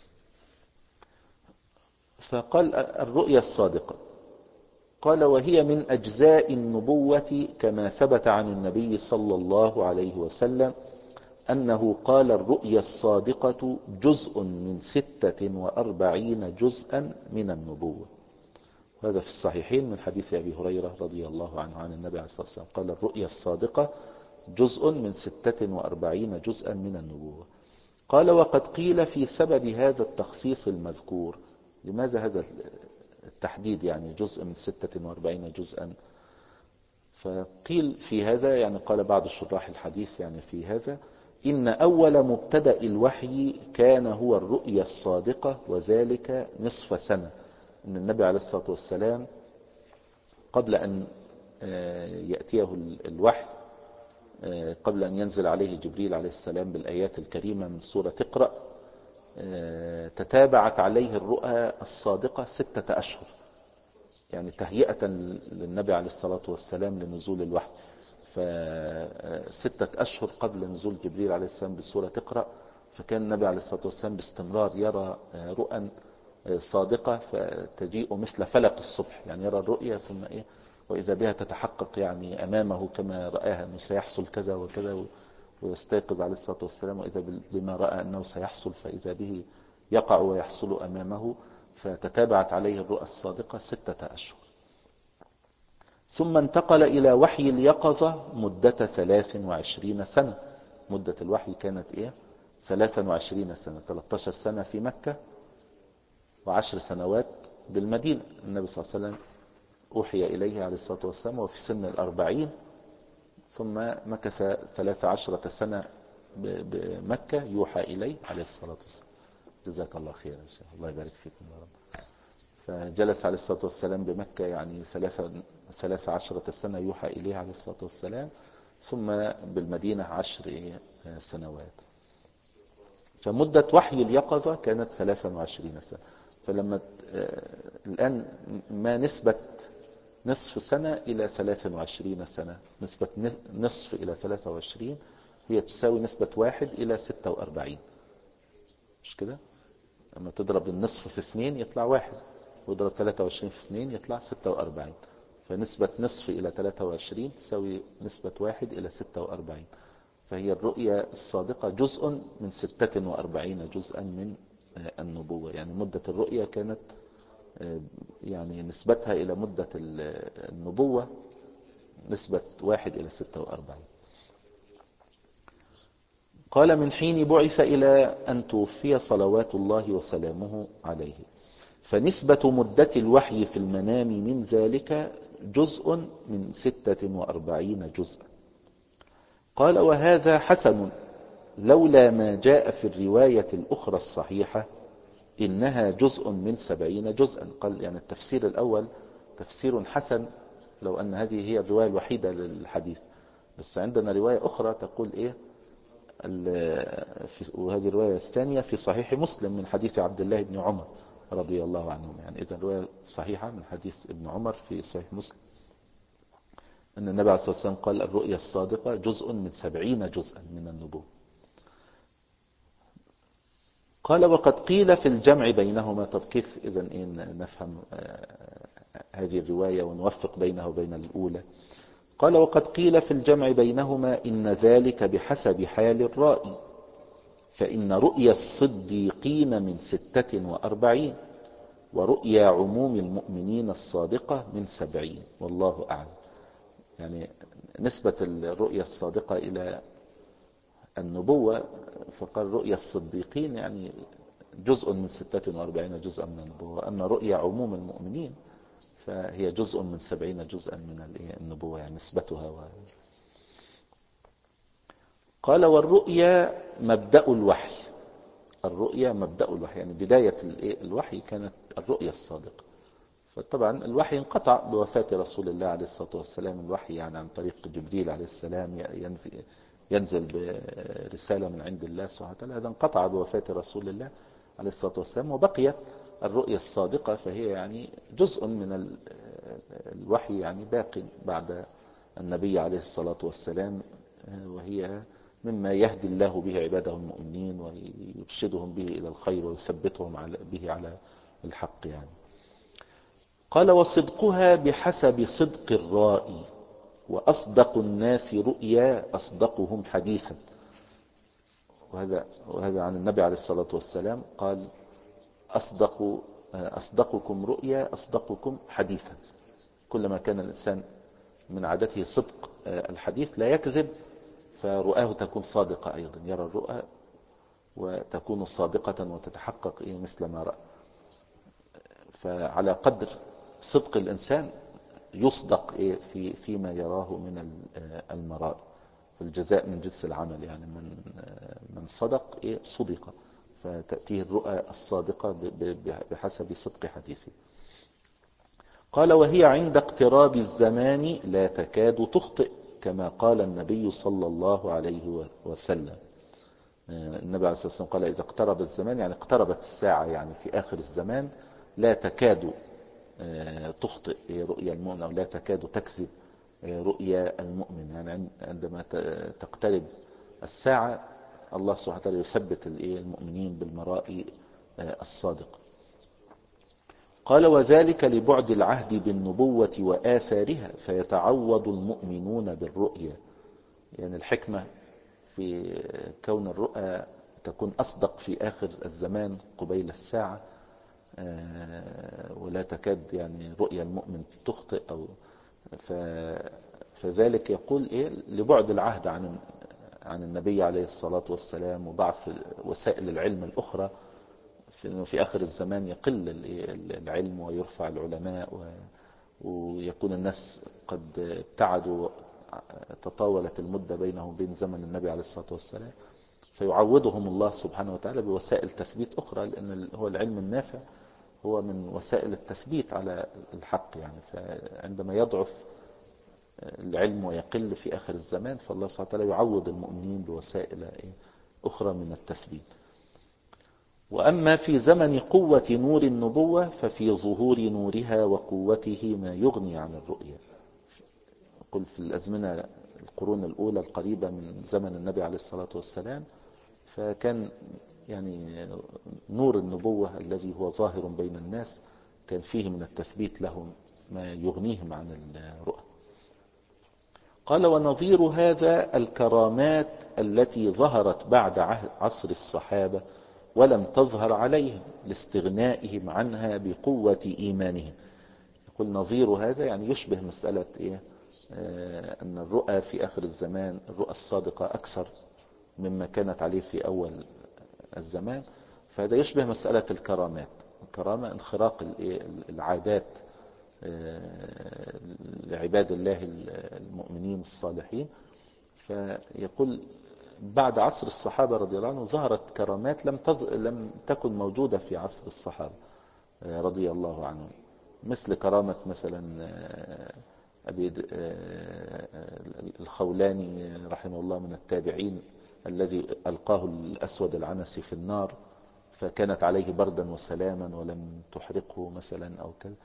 فقال الرؤيا الصادقة، قال وهي من أجزاء النبوة كما ثبت عن النبي صلى الله عليه وسلم أنه قال الرؤيا الصادقة جزء من ستة وأربعين جزءا من النبوة. هذا في الصحيحين من حديث أبي هريرة رضي الله عنه عن النبي عليه الصلاة والسلام قال الرؤيا الصادقة جزء من ستة وأربعين جزءا من النبوة. قال وقد قيل في سبب هذا التخصيص المذكور. لماذا هذا التحديد يعني جزء من ستة وأربعين جزءا؟ فقيل في هذا يعني قال بعض شراح الحديث يعني في هذا إن أول مبتدأ الوحي كان هو الرؤيا الصادقة، وذلك نصف سنة. إن النبي عليه الصلاة والسلام قبل أن يأتيه الوحي، قبل أن ينزل عليه جبريل عليه السلام بالآيات الكريمة من سورة اقرأ، تتابعت عليه الرؤى الصادقة ستة أشهر، يعني تهيئة للنبي عليه الصلاة والسلام لنزول الوحي. فستة أشهر قبل نزول جبريل عليه السلام بسورة اقرأ، فكان النبي عليه الصلاة والسلام باستمرار يرى رؤى صادقة فتجيء مثل فلق الصبح، يعني يرى الرؤيا ثم إيه وإذا بها تتحقق يعني أمامه كما رآها أنه سيحصل كذا وكذا، ويستيقظ عليه الصلاة والسلام وإذا بما رأى أنه سيحصل فإذا به يقع ويحصل أمامه. فتتابعت عليه الرؤى الصادقة ستة أشهر. ثم انتقل إلى وحي اليقظة مدة ثلاث وعشرين سنة. مدة الوحي كانت إيه؟ ثلاث وعشرين سنة، ثلاثة عشر سنة في مكة وعشر سنوات بالمدينة. النبي صلى الله عليه وسلم أوحي إليه عليه الصلاة والسلام وفي سن الأربعين، ثم مكث ثلاث عشرة سنة بمكة يوحى إليه عليه الصلاة والسلام. جزاك الله خيرا إن شاء الله، يبارك فيكم يا رب. فجلس عليه الصلاة والسلام بمكة يعني ثلاث عشرة سنة يوحى إليه عليه الصلاة والسلام، ثم بالمدينة عشر سنوات. فمدة وحي اليقظة كانت ثلاث وعشرين سنة. فلما الآن ما نسبة نصف سنة إلى ثلاث وعشرين سنة، نسبة نصف إلى ثلاثة وعشرين هي تساوي نسبة واحد إلى ستة وأربعين، مش كده؟ لما تضرب النصف في اثنين يطلع واحد، ويضرب ثلاثة وعشرين في اثنين يطلع ستة وأربعين. فنسبة نصف إلى ثلاثة وعشرين تساوي نسبة واحد إلى ستة وأربعين. فهي الرؤيا الصادقة جزء من ستة وأربعين جزءا من النبوة. يعني مدة الرؤيا كانت يعني نسبتها إلى مدة النبوة نسبة واحد إلى ستة وأربعين. قال من حين بعث إلى أن توفي صلوات الله وسلامه عليه. فنسبة مدة الوحي في المنام من ذلك جزء من ستة وأربعين جزءا. قال وهذا حسن لولا ما جاء في الرواية الأخرى الصحيحة إنها جزء من سبعين جزءا. قال يعني التفسير الأول تفسير حسن لو أن هذه هي الرواية الوحيدة للحديث، بس عندنا رواية أخرى تقول إيه، وهذه الرواية الثانية في صحيح مسلم من حديث عبد الله بن عمر رضي الله عنهم. يعني إذا رواية صحيحة من حديث ابن عمر في صحيح مسلم أن النبي عليه الصلاة والسلام قال الرؤيا الصادقة جزء من سبعين جزءا من النبوة. قال وقد قيل في الجمع بينهما. طب كيف إذن إيه نفهم هذه الرواية ونوفق بينها وبين الأولى؟ قال وقد قيل في الجمع بينهما إن ذلك بحسب حال الرائي، فإن رؤيا الصديقين من ستة وأربعين ورؤيا عموم المؤمنين الصادقة من سبعين، والله أعلم. يعني نسبة الرؤيا الصادقة إلى النبوة، فقال رؤيا الصديقين يعني جزء من ستة وأربعين جزءا من النبوة، أما رؤيا عموم المؤمنين فهي جزء من سبعين جزءا من النبوة، يعني نسبتها. و... قال والرؤيا مبدأ الوحي. الرؤيا مبدأ الوحي، يعني بداية الوحي كانت الرؤيا الصادقة. فطبعا الوحي انقطع بوفاة رسول الله عليه الصلاة والسلام. الوحي يعني عن طريق جبريل عليه السلام ينزل, ينزل برسالة من عند الله سبحانه وتعالى، هذا انقطع بوفاة رسول الله عليه الصلاة والسلام، وبقيت الرؤيا الصادقة فهي يعني جزء من الوحي، يعني باقي بعد النبي عليه الصلاة والسلام، وهي مما يهدي الله به عباده المؤمنين ويرشدهم به إلى الخير ويثبتهم به على الحق يعني. قال وصدقها بحسب صدق الرائي، وأصدق الناس رؤيا أصدقهم حديثا. وهذا, وهذا عن النبي عليه الصلاة والسلام قال أصدق أصدقكم رؤيا أصدقكم حديثا. كلما كان الإنسان من عادته صدق الحديث لا يكذب، فرؤاه تكون صادقة أيضا، يرى الرؤى وتكون صادقة وتتحقق مثل ما رأى. فعلى قدر صدق الإنسان يصدق في فيما يراه من المرائي، فالجزاء من جنس العمل، يعني من من صدق صدق، فتأتيه الرؤى الصادقة بحسب صدق حديثه. قال وهي عند اقتراب الزمان لا تكاد تخطئ، كما قال النبي صلى الله عليه وسلم. النبي عليه الصلاة والسلام قال إذا اقترب الزمان، يعني اقتربت الساعة، يعني في آخر الزمان لا تكاد تخطئ رؤيا المؤمن، أو لا تكاد تكذب رؤيا المؤمن. يعني عندما تقترب الساعة الله سبحانه وتعالى يثبت المؤمنين بالمرائي الصادق. قال وذلك لبعد العهد بالنبوة وآثارها، فيتعوض المؤمنون بالرؤيا. يعني الحكمة في كون الرؤى تكون أصدق في آخر الزمان قبيل الساعة، ولا تكاد يعني رؤيا المؤمن تخطئ، أو فذلك يقول إيه لبعد العهد عن عن النبي عليه الصلاة والسلام، وضعف وسائل العلم الأخرى، في في آخر الزمان يقل العلم ويرفع العلماء، ويكون الناس قد ابتعدوا، تطاولت المدة بينهم وبين زمن النبي عليه الصلاة والسلام، فيعوضهم الله سبحانه وتعالى بوسائل تثبيت أخرى، لأن هو العلم النافع هو من وسائل التثبيت على الحق يعني. فعندما يضعف العلم ويقل في آخر الزمان، فالله سبحانه وتعالى يعوض المؤمنين بوسائل أخرى من التثبيت. وأما في زمن قوة نور النبوة ففي ظهور نورها وقوته ما يغني عن الرؤية. قل في الأزمنة القرون الأولى القريبة من زمن النبي عليه الصلاة والسلام، فكان يعني نور النبوة الذي هو ظاهر بين الناس كان فيه من التثبيت لهم ما يغنيهم عن الرؤى. قال ونظير هذا الكرامات التي ظهرت بعد عصر الصحابة ولم تظهر عليهم لاستغنائهم عنها بقوة إيمانهم. يقول نظير هذا يعني يشبه مسألة إيه؟ آه أن الرؤى في آخر الزمان الرؤى الصادقة أكثر مما كانت عليه في أول الزمان، فهذا يشبه مسألة الكرامات. الكرامة انخراق العادات لعباد الله المؤمنين الصالحين. فيقول بعد عصر الصحابة رضي الله عنهم ظهرت كرامات لم تظ... لم تكن موجودة في عصر الصحابة رضي الله عنهم، مثل كرامة مثلا أبي الخولاني رحمه الله من التابعين الذي ألقاه الأسود العنسي في النار فكانت عليه بردا وسلاما ولم تحرقه مثلا أو كذا.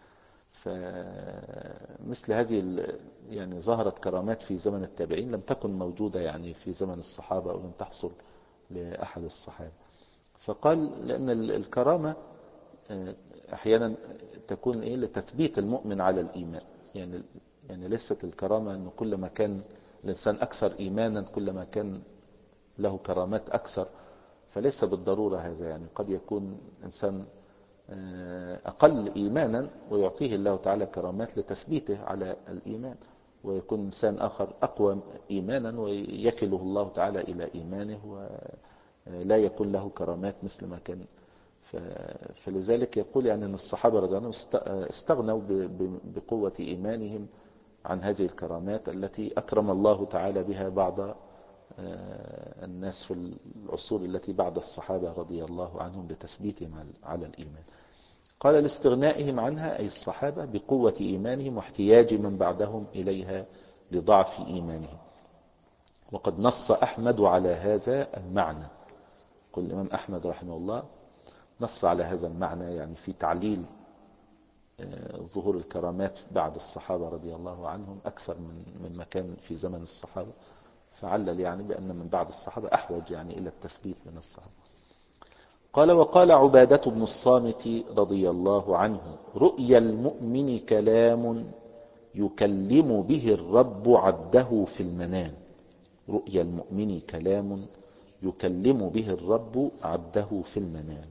فمثل هذه يعني ظهرت كرامات في زمن التابعين لم تكن موجودة يعني في زمن الصحابة أو لم تحصل لأحد الصحابة. فقال لأن الكرامة أحيانا تكون إيه لتثبيت المؤمن على الإيمان. يعني يعني ليست الكرامة أنه كلما كان الإنسان أكثر إيمانا كلما كان له كرامات أكثر، فليس بالضرورة هذا، يعني قد يكون إنسان أقل إيمانا ويعطيه الله تعالى كرامات لتثبيته على الإيمان، ويكون إنسان آخر أقوى إيمانا ويكله الله تعالى إلى إيمانه ولا يكون له كرامات مثل ما كان. فلذلك يقول يعني أن الصحابة رضي الله عنهم استغنوا بقوة إيمانهم عن هذه الكرامات التي أكرم الله تعالى بها بعض الناس في العصور التي بعد الصحابة رضي الله عنهم لتثبيتهم على الإيمان. قال لاستغنائهم عنها أي الصحابة بقوة إيمانهم واحتياج من بعدهم إليها لضعف إيمانهم. وقد نص أحمد على هذا المعنى، قل الإمام أحمد رحمه الله نص على هذا المعنى، يعني في تعليل ظهور الكرامات بعد الصحابة رضي الله عنهم أكثر من مما كان في زمن الصحابة، فعلل يعني بأن من بعد الصحابة أحوج يعني إلى التثبيت من الصحابة. قال وقال عبادة بن الصامت رضي الله عنه رؤيا المؤمن كلام يكلم به الرب عبده في المنام. رؤيا المؤمن كلام يكلم به الرب عبده في المنام.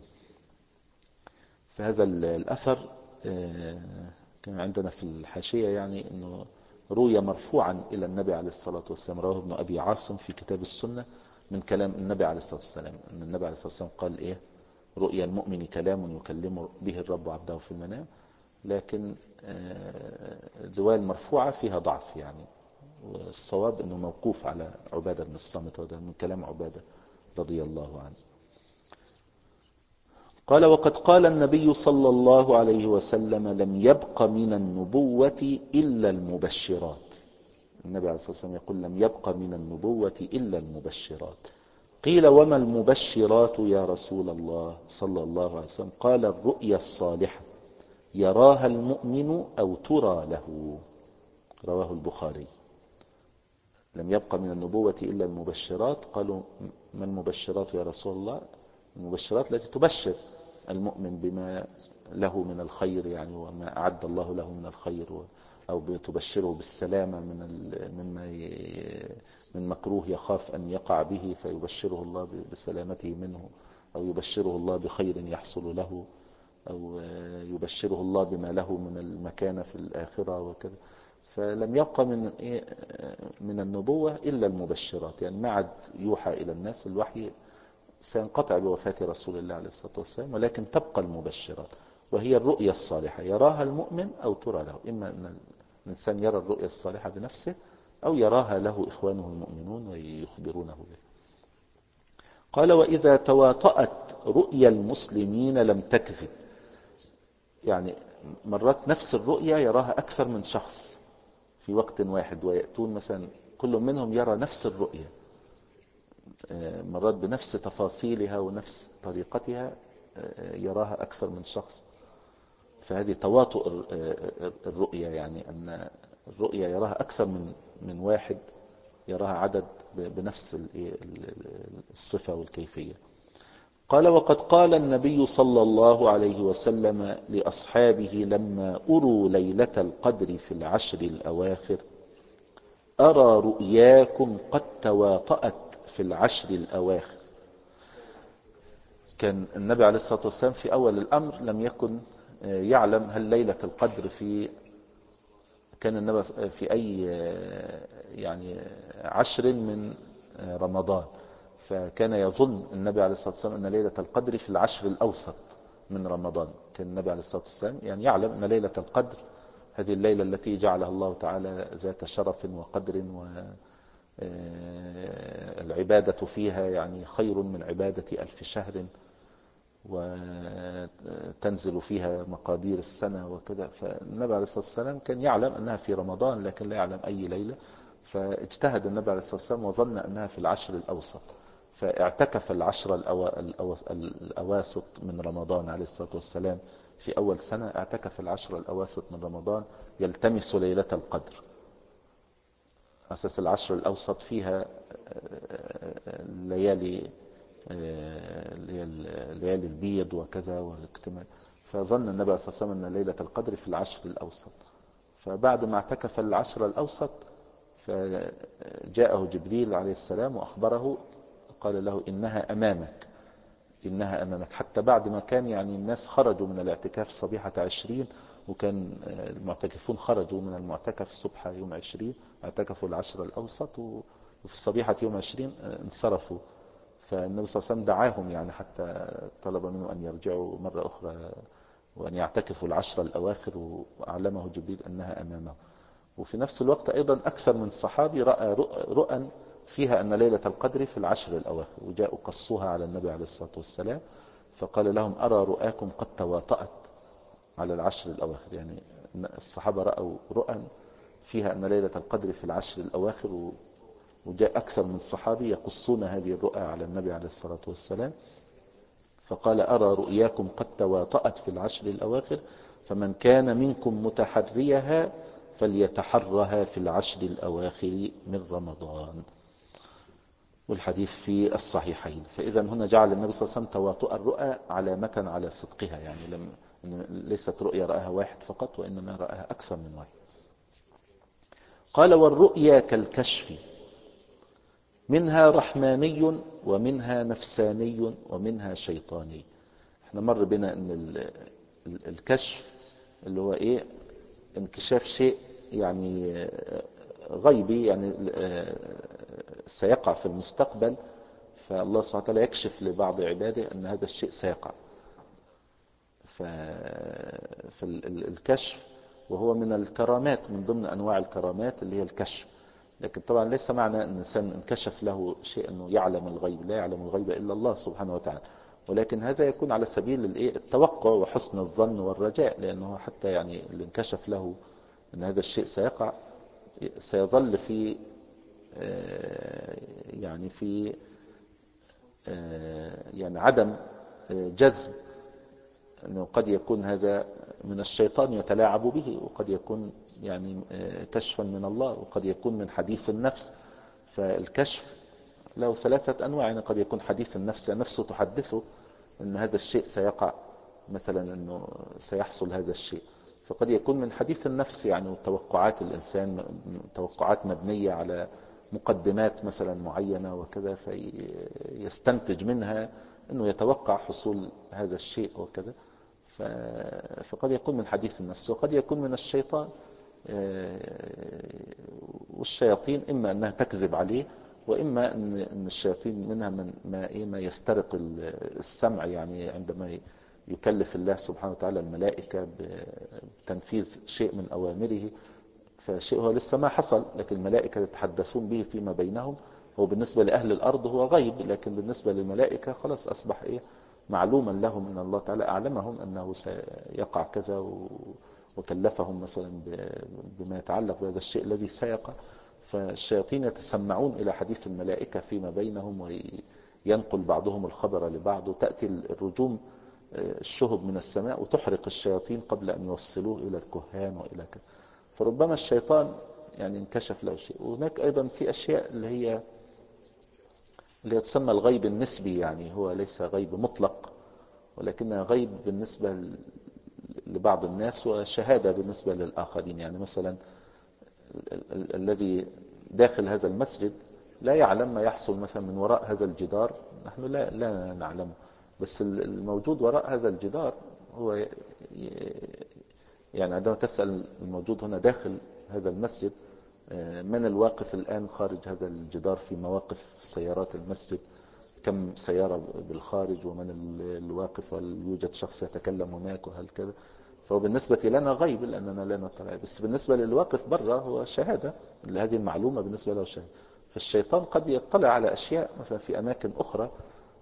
فهذا الأثر كان عندنا في الحاشية يعني أنه روي مرفوعا إلى النبي عليه الصلاة والسلام، رواه ابن أبي عاصم في كتاب السنة من كلام النبي عليه الصلاة والسلام، أن النبي عليه الصلاة والسلام قال إيه رؤيا المؤمن كلام يكلم به الرب عبده في المنام، لكن الرواية المرفوعة فيها ضعف يعني، والصواب أنه موقوف على عبادة بن الصامت وهذا من كلام عبادة رضي الله عنه. قال وقد قال النبي صلى الله عليه وسلم لم يبق من النبوة إلا المبشرات. النبي عليه الصلاة والسلام يقول لم يبق من النبوة إلا المبشرات. قيل وما المبشرات يا رسول الله صلى الله عليه وسلم؟ قال الرؤيا الصالحة يراها المؤمن أو ترى له، رواه البخاري. لم يبق من النبوة إلا المبشرات. قالوا ما المبشرات يا رسول الله؟ المبشرات التي تبشر المؤمن بما له من الخير يعني وما أعد الله له من الخير، أو تبشره بالسلامة من مما من مكروه يخاف أن يقع به فيبشره الله بسلامته منه، أو يبشره الله بخير يحصل له، أو يبشره الله بما له من المكانة في الآخرة وكذا. فلم يبقى من من النبوة إلا المبشرات، يعني ما عاد يوحى إلى الناس، الوحي سينقطع بوفاة رسول الله عليه الصلاة والسلام، ولكن تبقى المبشرات وهي الرؤيا الصالحة يراها المؤمن أو ترى له، إما أن الإنسان يرى الرؤيا الصالحة بنفسه أو يراها له إخوانه المؤمنون ويخبرونه به. قال وإذا تواطأت رؤيا المسلمين لم تكذب، يعني مرات نفس الرؤيا يراها أكثر من شخص في وقت واحد، ويأتون مثلا كل منهم يرى نفس الرؤيا مرات بنفس تفاصيلها ونفس طريقتها يراها أكثر من شخص، فهذه تواطؤ الرؤيا، يعني أن الرؤيا يراها أكثر من من واحد، يراها عدد بنفس الصفة والكيفية. قال وقد قال النبي صلى الله عليه وسلم لأصحابه لما أروا ليلة القدر في العشر الأواخر أرى رؤياكم قد تواطأت في العشر الأواخر. كان النبي عليه الصلاة والسلام في أول الأمر لم يكن يعلم هل ليلة القدر في كان النبي في أي يعني عشر من رمضان، فكان يظن النبي عليه الصلاة والسلام أن ليلة القدر في العشر الأوسط من رمضان. كان النبي عليه الصلاة والسلام يعني يعلم أن ليلة القدر هذه الليلة التي جعلها الله تعالى ذات شرف وقدر والعبادة فيها يعني خير من عبادة ألف شهر، وتنزل فيها مقادير السنة وكذا. فالنبي عليه الصلاة والسلام كان يعلم أنها في رمضان لكن لا يعلم أي ليلة، فاجتهد النبي عليه الصلاة والسلام وظن أنها في العشر الأوسط، فاعتكف العشر الأواسط من رمضان عليه الصلاة والسلام. في أول سنة اعتكف العشر الأواسط من رمضان يلتمس ليلة القدر. أساس العشر الأوسط فيها ليالي ليالي البيض وكذا والاكتمال، فظن النبي صلى الله عليه وسلم أن ليلة القدر في العشر الأوسط. فبعد ما اعتكف العشر الأوسط فجاءه جبريل عليه السلام وأخبره، قال له إنها أمامك، إنها أمامك، حتى بعد ما كان يعني الناس خرجوا من الاعتكاف صبيحة عشرين، وكان المعتكفون خرجوا من المعتكف الصبح يوم عشرين، اعتكفوا العشر الأوسط، وفي صبيحة يوم عشرين انصرفوا. فالنبي صلى الله عليه وسلم دعاهم يعني، حتى طلب منهم أن يرجعوا مرة أخرى وأن يعتكفوا العشر الأواخر، وأعلمه جبريل أنها أمامه. وفي نفس الوقت أيضا أكثر من صحابي رأى رؤى فيها أن ليلة القدر في العشر الأواخر، وجاءوا قصوها على النبي عليه الصلاة والسلام، فقال لهم أرى رؤاكم قد تواطأت على العشر الأواخر. يعني الصحابة رأوا رؤى فيها أن ليلة القدر في العشر الأواخر، وجاء أكثر من صحابي يقصون هذه الرؤى على النبي عليه الصلاة والسلام، فقال أرى رؤياكم قد تواطأت في العشر الأواخر، فمن كان منكم متحريها فليتحرها في العشر الأواخر من رمضان. والحديث في الصحيحين. فإذا هنا جعل النبي صلى الله عليه وسلم تواطؤ الرؤى علامة على صدقها، يعني لم ليست رؤيا رآها واحد فقط، وإنما رآها أكثر من واحد. قال والرؤيا كالكشف، منها رحماني ومنها نفساني ومنها شيطاني. احنا مر بنا ان الكشف اللي هو ايه، انكشاف شيء يعني غيبي، يعني سيقع في المستقبل، فالله سبحانه وتعالى يكشف لبعض عباده ان هذا الشيء سيقع. فالكشف وهو من الكرامات، من ضمن انواع الكرامات اللي هي الكشف. لكن طبعا ليس معنى ان الانسان انكشف له شيء انه يعلم الغيب، لا يعلم الغيب الا الله سبحانه وتعالى، ولكن هذا يكون على سبيل التوقع وحسن الظن والرجاء، لانه حتى يعني اللي انكشف له ان هذا الشيء سيقع سيظل في يعني في يعني عدم جزم، انه قد يكون هذا من الشيطان يتلاعب به، وقد يكون يعني كشفا من الله، وقد يكون من حديث النفس. فالكشف له ثلاثة أنواع، يعني قد يكون حديث النفس، يعني نفسه تحدثه أن هذا الشيء سيقع، مثلا أنه سيحصل هذا الشيء. فقد يكون من حديث النفس، يعني توقعات الإنسان، توقعات مبنية على مقدمات مثلا معينة وكذا، فيستنتج منها أنه يتوقع حصول هذا الشيء وكذا. فقد يكون من حديث النفس، وقد يكون من الشيطان. والشياطين إما أنها تكذب عليه، وإما أن الشياطين منها من ما ما يسترق السمع، يعني عندما يكلف الله سبحانه وتعالى الملائكة بتنفيذ شيء من أوامره، فشيء هو لسه ما حصل، لكن الملائكة يتحدثون به فيما بينهم. هو بالنسبة لأهل الأرض هو غيب، لكن بالنسبة للملائكة خلاص أصبح إيه معلوما لهم أن الله تعالى أعلمهم أنه سيقع كذا، وكلفهم مثلا بما يتعلق بهذا الشيء الذي سيقع. فالشياطين يتسمعون إلى حديث الملائكة فيما بينهم، وينقل بعضهم الخبر لبعض، وتأتي الرجوم الشهب من السماء وتحرق الشياطين قبل أن يوصلوه إلى الكهان وإلى كذا. فربما الشيطان يعني انكشف له شيء. وهناك أيضا في أشياء اللي هي اللي تسمى الغيب النسبي، يعني هو ليس غيب مطلق، ولكنها غيب بالنسبة لبعض الناس وشهادة بالنسبة للآخرين. يعني مثلا الذي داخل هذا المسجد لا يعلم ما يحصل مثلا من وراء هذا الجدار، نحن لا, لا نعلمه، بس الموجود وراء هذا الجدار هو يعني عندما تسأل الموجود هنا داخل هذا المسجد من الواقف الآن خارج هذا الجدار في مواقف سيارات المسجد، كم سيارة بالخارج، ومن الواقف، وهل يوجد شخص يتكلم هناك، وهل كذا. فهو بالنسبة لنا غيب لأننا لا نطلع، بس بالنسبة للواقف برا هو شهادة، لهذه المعلومة بالنسبة له شهادة. فالشيطان قد يطلع على أشياء مثلا في أماكن أخرى،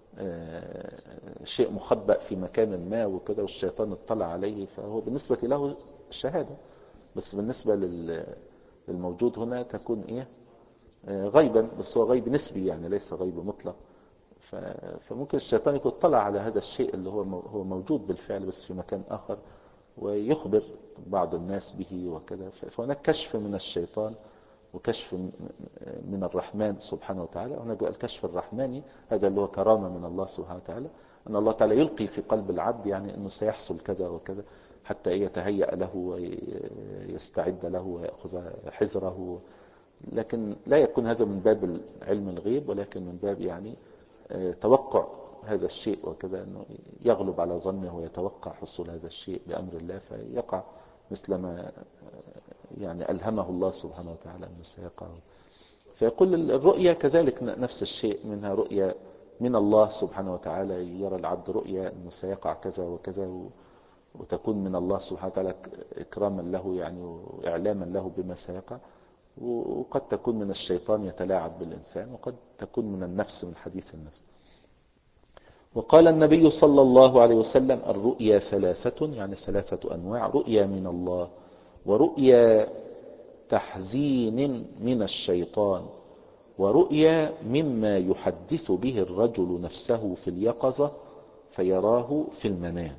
شيء مخبأ في مكان ما وكذا، والشيطان اطلع عليه، فهو بالنسبة له شهادة، بس بالنسبة للموجود هنا تكون إيه غيبا، بس هو غيب نسبي يعني ليس غيب مطلق. فممكن الشيطان يكون اطلع على هذا الشيء اللي هو هو موجود بالفعل بس في مكان آخر، ويخبر بعض الناس به وكذا. فهناك كشف من الشيطان وكشف من الرحمن سبحانه وتعالى. هناك الكشف الرحماني، هذا اللي هو كرامة من الله سبحانه وتعالى، أن الله تعالى يلقي في قلب العبد يعني أنه سيحصل كذا وكذا، حتى يتهيأ له ويستعد له ويأخذ حذره. لكن لا يكون هذا من باب علم الغيب، ولكن من باب يعني توقع هذا الشيء وكذا، أنه يغلب على ظنه ويتوقع حصول هذا الشيء بأمر الله فيقع مثل ما يعني ألهمه الله سبحانه وتعالى أنه سيقع. فيقول الرؤيا كذلك نفس الشيء، منها رؤيا من الله سبحانه وتعالى، يرى العبد رؤيا أنه سيقع كذا وكذا، وتكون من الله سبحانه وتعالى إكراما له يعني وإعلاما له بما سيقع. وقد تكون من الشيطان يتلاعب بالإنسان، وقد تكون من النفس، من حديث النفس. وقال النبي صلى الله عليه وسلم: الرؤيا ثلاثة، يعني ثلاثة أنواع: رؤيا من الله، ورؤيا تحزين من الشيطان، ورؤيا مما يحدث به الرجل نفسه في اليقظة فيراه في المنام.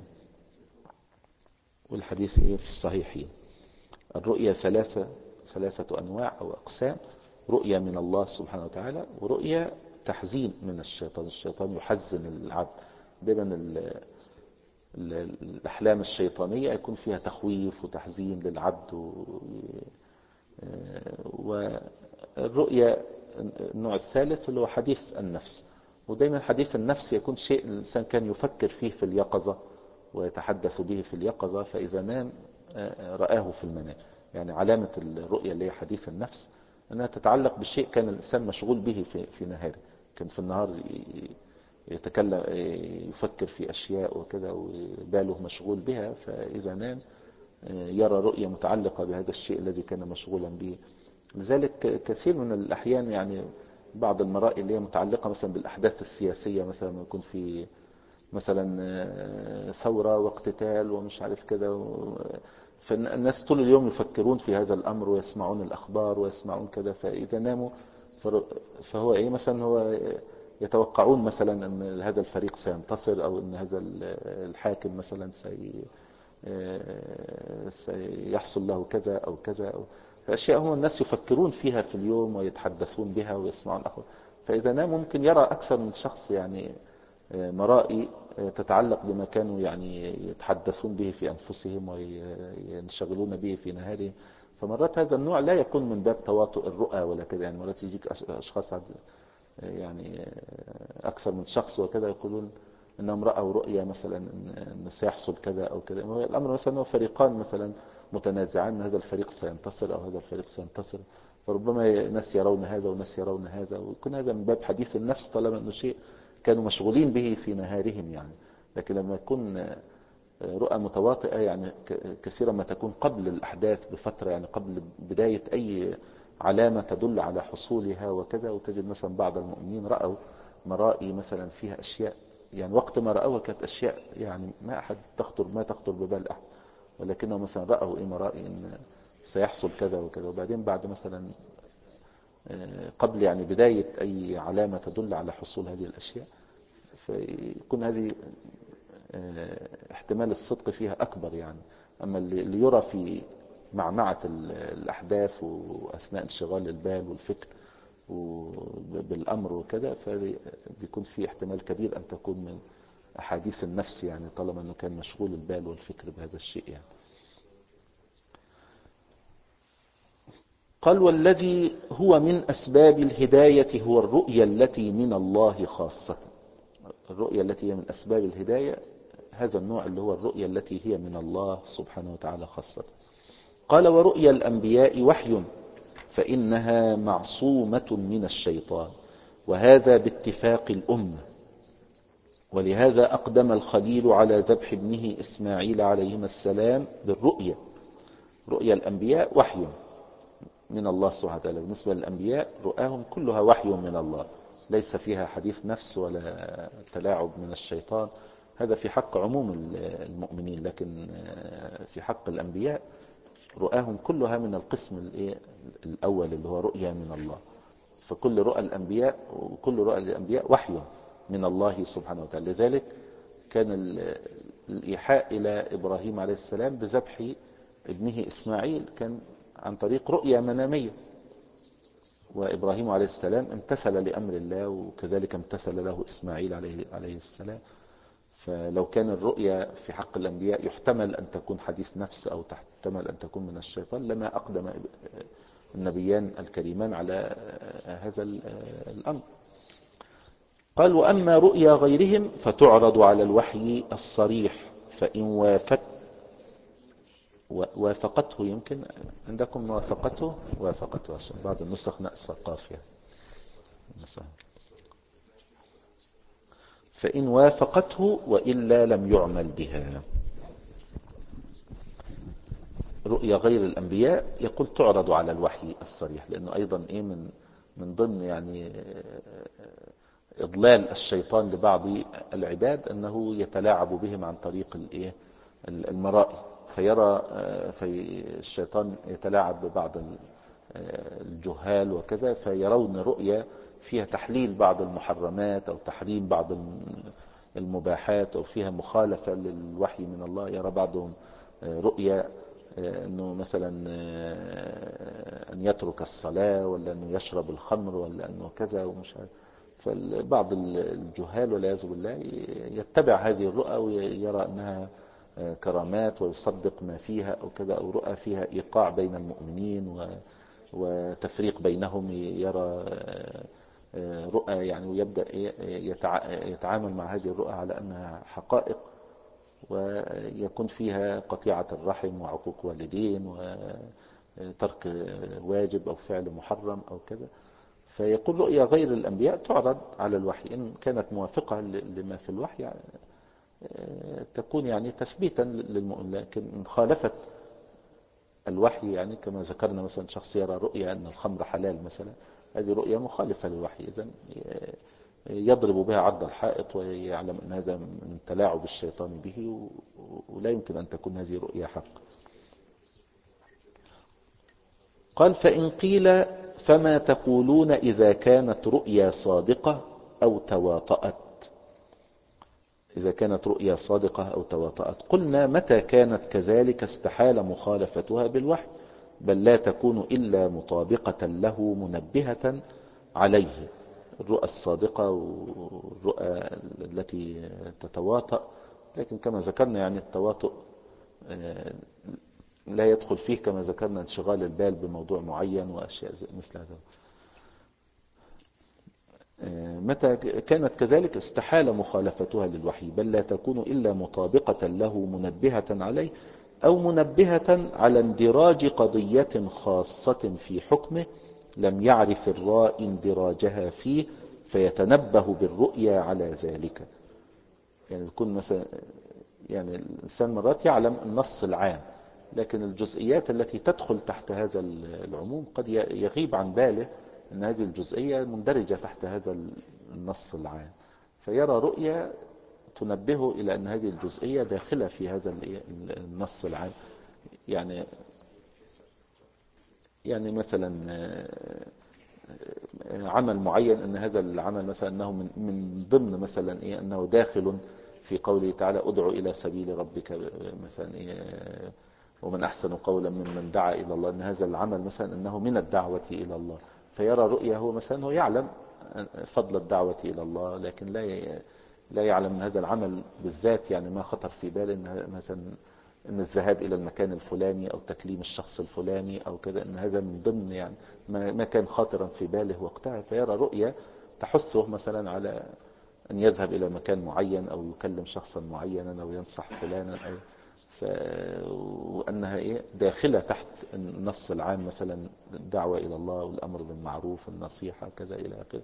والحديث ايه في الصحيحين. الرؤيا ثلاثة ثلاثة أنواع أو أقسام: رؤيا من الله سبحانه وتعالى، ورؤيا تحزين من الشيطان، الشيطان يحزن العبد. دايما الأحلام الشيطانية يكون فيها تخويف وتحزين للعبد. والرؤيا النوع الثالث اللي هو حديث النفس. ودايما حديث النفس يكون شيء الإنسان كان يفكر فيه في اليقظة ويتحدث به في اليقظة، فإذا نام رآه في المنام. يعني علامة الرؤيا اللي هي حديث النفس أنها تتعلق بشيء كان الإنسان مشغول به في في نهاره، كان في النهار يتكلم يفكر في أشياء وكذا وباله مشغول بها، فإذا نام يرى رؤيا متعلقة بهذا الشيء الذي كان مشغولا به. لذلك كثير من الأحيان يعني بعض المرائي اللي هي متعلقة مثلا بالأحداث السياسية، مثلا يكون في مثلا ثورة واقتتال ومش عارف كذا، فالناس طول اليوم يفكرون في هذا الأمر ويسمعون الأخبار ويسمعون كذا، فإذا ناموا فهو إيه مثلا هو يتوقعون مثلا أن هذا الفريق سينتصر، أو أن هذا الحاكم مثلا سي سيحصل له كذا أو كذا أو فأشياء هم الناس يفكرون فيها في اليوم ويتحدثون بها ويسمعون أخبار. فإذا نام ممكن يرى أكثر من شخص يعني مرائي تتعلق بما كانوا يعني يتحدثون به في أنفسهم وينشغلون به في نهارهم. فمرات هذا النوع لا يكون من باب تواطؤ الرؤى ولا كذا، يعني مرات يجيك أشخاص يعني أكثر من شخص وكذا يقولون أنهم رأوا رؤيا مثلا أن سيحصل كذا أو كذا. الأمر مثلا أنه فريقان مثلا متنازعان أن هذا الفريق سينتصر أو هذا الفريق سينتصر، فربما ناس يرون هذا وناس يرون هذا، ويكون هذا من باب حديث النفس طالما أنه شيء كانوا مشغولين به في نهارهم يعني. لكن لما يكون رؤى متواطئة يعني كثيرا ما تكون قبل الأحداث بفترة، يعني قبل بداية أي علامة تدل على حصولها وكذا. وتجد مثلا بعض المؤمنين رأوا مرائي مثلا فيها أشياء، يعني وقت ما رأوها كانت أشياء يعني ما أحد تخطر ما تخطر ببال أحد، ولكنه مثلا رأوا إيه مرائي إن سيحصل كذا وكذا، وبعدين بعد مثلا قبل يعني بداية أي علامة تدل على حصول هذه الأشياء، فيكون هذه احتمال الصدق فيها أكبر يعني. أما اللي يرى في معمعة الأحداث وأثناء انشغال البال والفكر بالأمر وكذا، فبيكون في احتمال كبير أن تكون من أحاديث النفس، يعني طالما أنه كان مشغول البال والفكر بهذا الشيء يعني. قال: والذي هو من أسباب الهداية هو الرؤيا التي من الله خاصة. الرؤيا التي هي من أسباب الهداية هذا النوع اللي هو الرؤيا التي هي من الله سبحانه وتعالى خاصة. قال: ورؤيا الأنبياء وحي فإنها معصومة من الشيطان، وهذا باتفاق الأمة. ولهذا أقدم الخليل على ذبح ابنه إسماعيل عليهما السلام بالرؤيا. رؤيا الأنبياء وحي من الله سبحانه وتعالى. بالنسبة للأنبياء رؤاهم كلها وحي من الله، ليس فيها حديث نفس ولا تلاعب من الشيطان. هذا في حق عموم المؤمنين، لكن في حق الأنبياء رؤاهم كلها من القسم الأول اللي هو رؤيا من الله. فكل رؤى الأنبياء وكل رؤى الأنبياء وحي من الله سبحانه وتعالى. لذلك كان الإيحاء إلى إبراهيم عليه السلام بذبح ابنه إسماعيل كان عن طريق رؤيا منامية، وإبراهيم عليه السلام امتثل لأمر الله، وكذلك امتثل له إسماعيل عليه, عليه السلام. فلو كان الرؤيا في حق الأنبياء يحتمل أن تكون حديث نفس أو تحتمل أن تكون من الشيطان لما أقدم النبيان الكريمان على هذا الأمر. قال وأما رؤيا غيرهم فتعرض على الوحي الصريح فإن وافت وافقته، يمكن عندكم وافقته وافقته عشان بعض النسخ نقص قافية، فإن وافقته وإلا لم يعمل بها. رؤيا غير الأنبياء يقول تعرض على الوحي الصريح، لأنه أيضا إيه من من ضمن يعني إضلال الشيطان لبعض العباد أنه يتلاعب بهم عن طريق الإيه المرائي، فيرى في الشيطان يتلاعب ببعض الجهال وكذا، فيرون رؤيا فيها تحليل بعض المحرمات أو تحريم بعض المباحات أو فيها مخالفة للوحي من الله. يرى بعضهم رؤيا أنه مثلا أن يترك الصلاة، ولا أنه يشرب الخمر، ولا أنه كذا ومش عارف. فبعض الجهال والعياذ بالله يتبع هذه الرؤى ويرى أنها كرامات ويصدق ما فيها أو كذا، أو رؤى فيها إيقاع بين المؤمنين وتفريق بينهم، يرى رؤى يعني، ويبدأ يتعامل مع هذه الرؤى على أنها حقائق، ويكون فيها قطيعة الرحم وعقوق والدين وترك واجب أو فعل محرم أو كذا. فيقول رؤيا غير الأنبياء تعرض على الوحي، إن كانت موافقة لما في الوحي يعني تكون يعني تثبيتا للمؤمن، لكن إن خالفت الوحي يعني كما ذكرنا مثلا شخص يرى رؤيا أن الخمر حلال مثلا، هذه رؤيا مخالفة للوحي، إذن يضرب بها عرض الحائط ويعلم أن هذا من تلاعب الشيطان به، ولا يمكن أن تكون هذه رؤيا حق. قال فإن قيل فما تقولون إذا كانت رؤيا صادقة أو تواطأت؟ إذا كانت رؤيا صادقة أو تواطأت قلنا متى كانت كذلك استحال مخالفتها بالوحي، بل لا تكون إلا مطابقة له منبهة عليه. الرؤى الصادقة والرؤى التي تتواطأ، لكن كما ذكرنا يعني التواطؤ لا يدخل فيه كما ذكرنا انشغال البال بموضوع معين وأشياء مثل هذا. متى كانت كذلك استحال مخالفتها للوحي، بل لا تكون إلا مطابقة له منبهة عليه، أو منبهة على اندراج قضية خاصة في حكمه لم يعرف الرائي اندراجها فيه فيتنبه بالرؤيا على ذلك. يعني يكون مثلا يعني الإنسان مرات يعلم النص العام، لكن الجزئيات التي تدخل تحت هذا العموم قد يغيب عن باله أن هذه الجزئية مندرجة تحت هذا النص العام، فيرى رؤيا تنبهه إلى أن هذه الجزئية داخلة في هذا النص العام. يعني يعني مثلا عمل معين، أن هذا العمل مثلا أنه من, من ضمن مثلا إيه أنه داخل في قوله تعالى ادعو إلى سبيل ربك مثلا إيه ومن أحسن قولا ممن دعا إلى الله، أن هذا العمل مثلا أنه من الدعوة إلى الله، فيرى رؤيا هو مثلا هو يعلم فضل الدعوة إلى الله، لكن لا لا يعلم من هذا العمل بالذات يعني ما خطر في باله أن مثلا ان الذهاب الى المكان الفلاني او تكليم الشخص الفلاني او كذا، ان هذا من ضمن يعني ما كان خاطرا في باله وقتها، فيرى رؤيا تحثه مثلا على ان يذهب الى مكان معين او يكلم شخصا معينا او ينصح فلانا او ف... وانها ايه داخله تحت النص العام، مثلا الدعوه الى الله والامر بالمعروف والنصيحه كذا الى اخره.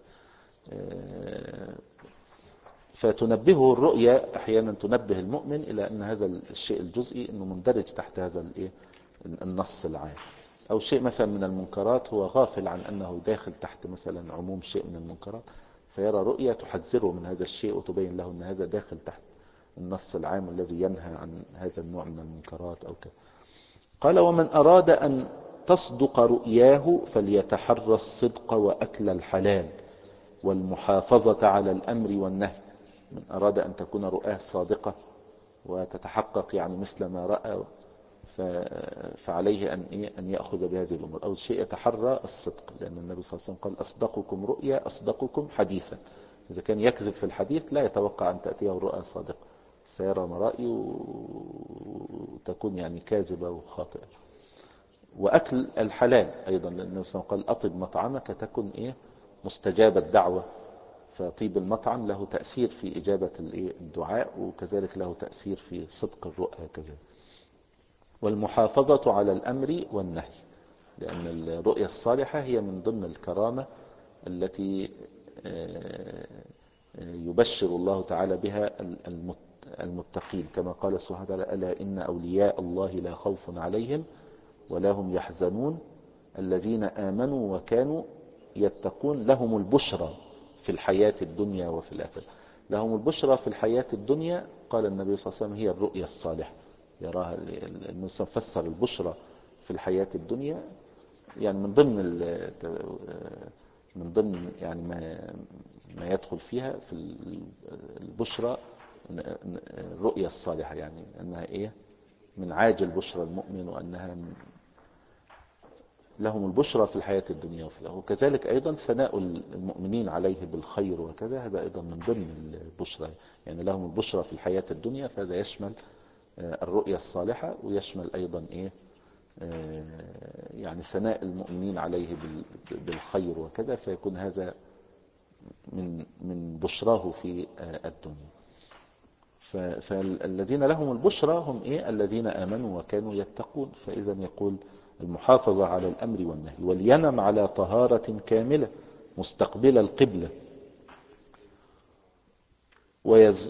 فتنبهه الرؤيا احيانا تنبه المؤمن الى ان هذا الشيء الجزئي انه مندرج تحت هذا الايه النص العام، او شيء مثلا من المنكرات هو غافل عن انه داخل تحت مثلا عموم شيء من المنكرات، فيرى رؤيا تحذره من هذا الشيء وتبين له ان هذا داخل تحت النص العام الذي ينهى عن هذا النوع من المنكرات او كذا. قال ومن اراد ان تصدق رؤياه فليتحرى الصدق واكل الحلال والمحافظة على الامر والنهي. من أراد أن تكون رؤاه صادقة وتتحقق يعني مثل ما رأى، فعليه أن أن يأخذ بهذه الأمور. أول شيء يتحرى الصدق، لأن النبي صلى الله عليه وسلم قال أصدقكم رؤيا أصدقكم حديثا. إذا كان يكذب في الحديث لا يتوقع أن تأتيه رؤى صادقة، سيرى مرائي وتكون يعني كاذبة وخاطئة. وأكل الحلال أيضا، لأن النبي صلى الله عليه وسلم قال أطب مطعمك تكن إيه مستجاب الدعوة، فطيب المطعم له تأثير في إجابة الدعاء، وكذلك له تأثير في صدق الرؤى كذلك. والمحافظة على الأمر والنهي، لأن الرؤية الصالحة هي من ضمن الكرامة التي يبشر الله تعالى بها المتقين، كما قال سبحانه وتعالى: ألا إن أولياء الله لا خوف عليهم ولا هم يحزنون الذين آمنوا وكانوا يتقون لهم البشرى في الحياة الدنيا وفي الآخرة. لهم البشرى في الحياة الدنيا، قال النبي صلى الله عليه وسلم، هي الرؤيا الصالحة يراها المسلم. فسر البشرى في الحياة الدنيا يعني من ضمن من ضمن يعني ما ما يدخل فيها في البشرى الرؤيا الصالحة، يعني أنها إيه من عاجل بشرى المؤمن، وأنها لهم البشرى في الحياة الدنيا وفي الآخرة. وكذلك أيضا ثناء المؤمنين عليه بالخير وكذا، هذا أيضا من ضمن البشرى، يعني لهم البشرى في الحياة الدنيا، فهذا يشمل الرؤيا الصالحة، ويشمل أيضا إيه يعني ثناء المؤمنين عليه بالخير وكذا، فيكون هذا من من بشراه في الدنيا. فالذين لهم البشرى هم إيه؟ الذين آمنوا وكانوا يتقون. فإذا يقول المحافظة على الأمر والنهي، ولينم على طهارة كاملة مستقبل القبلة، ويز...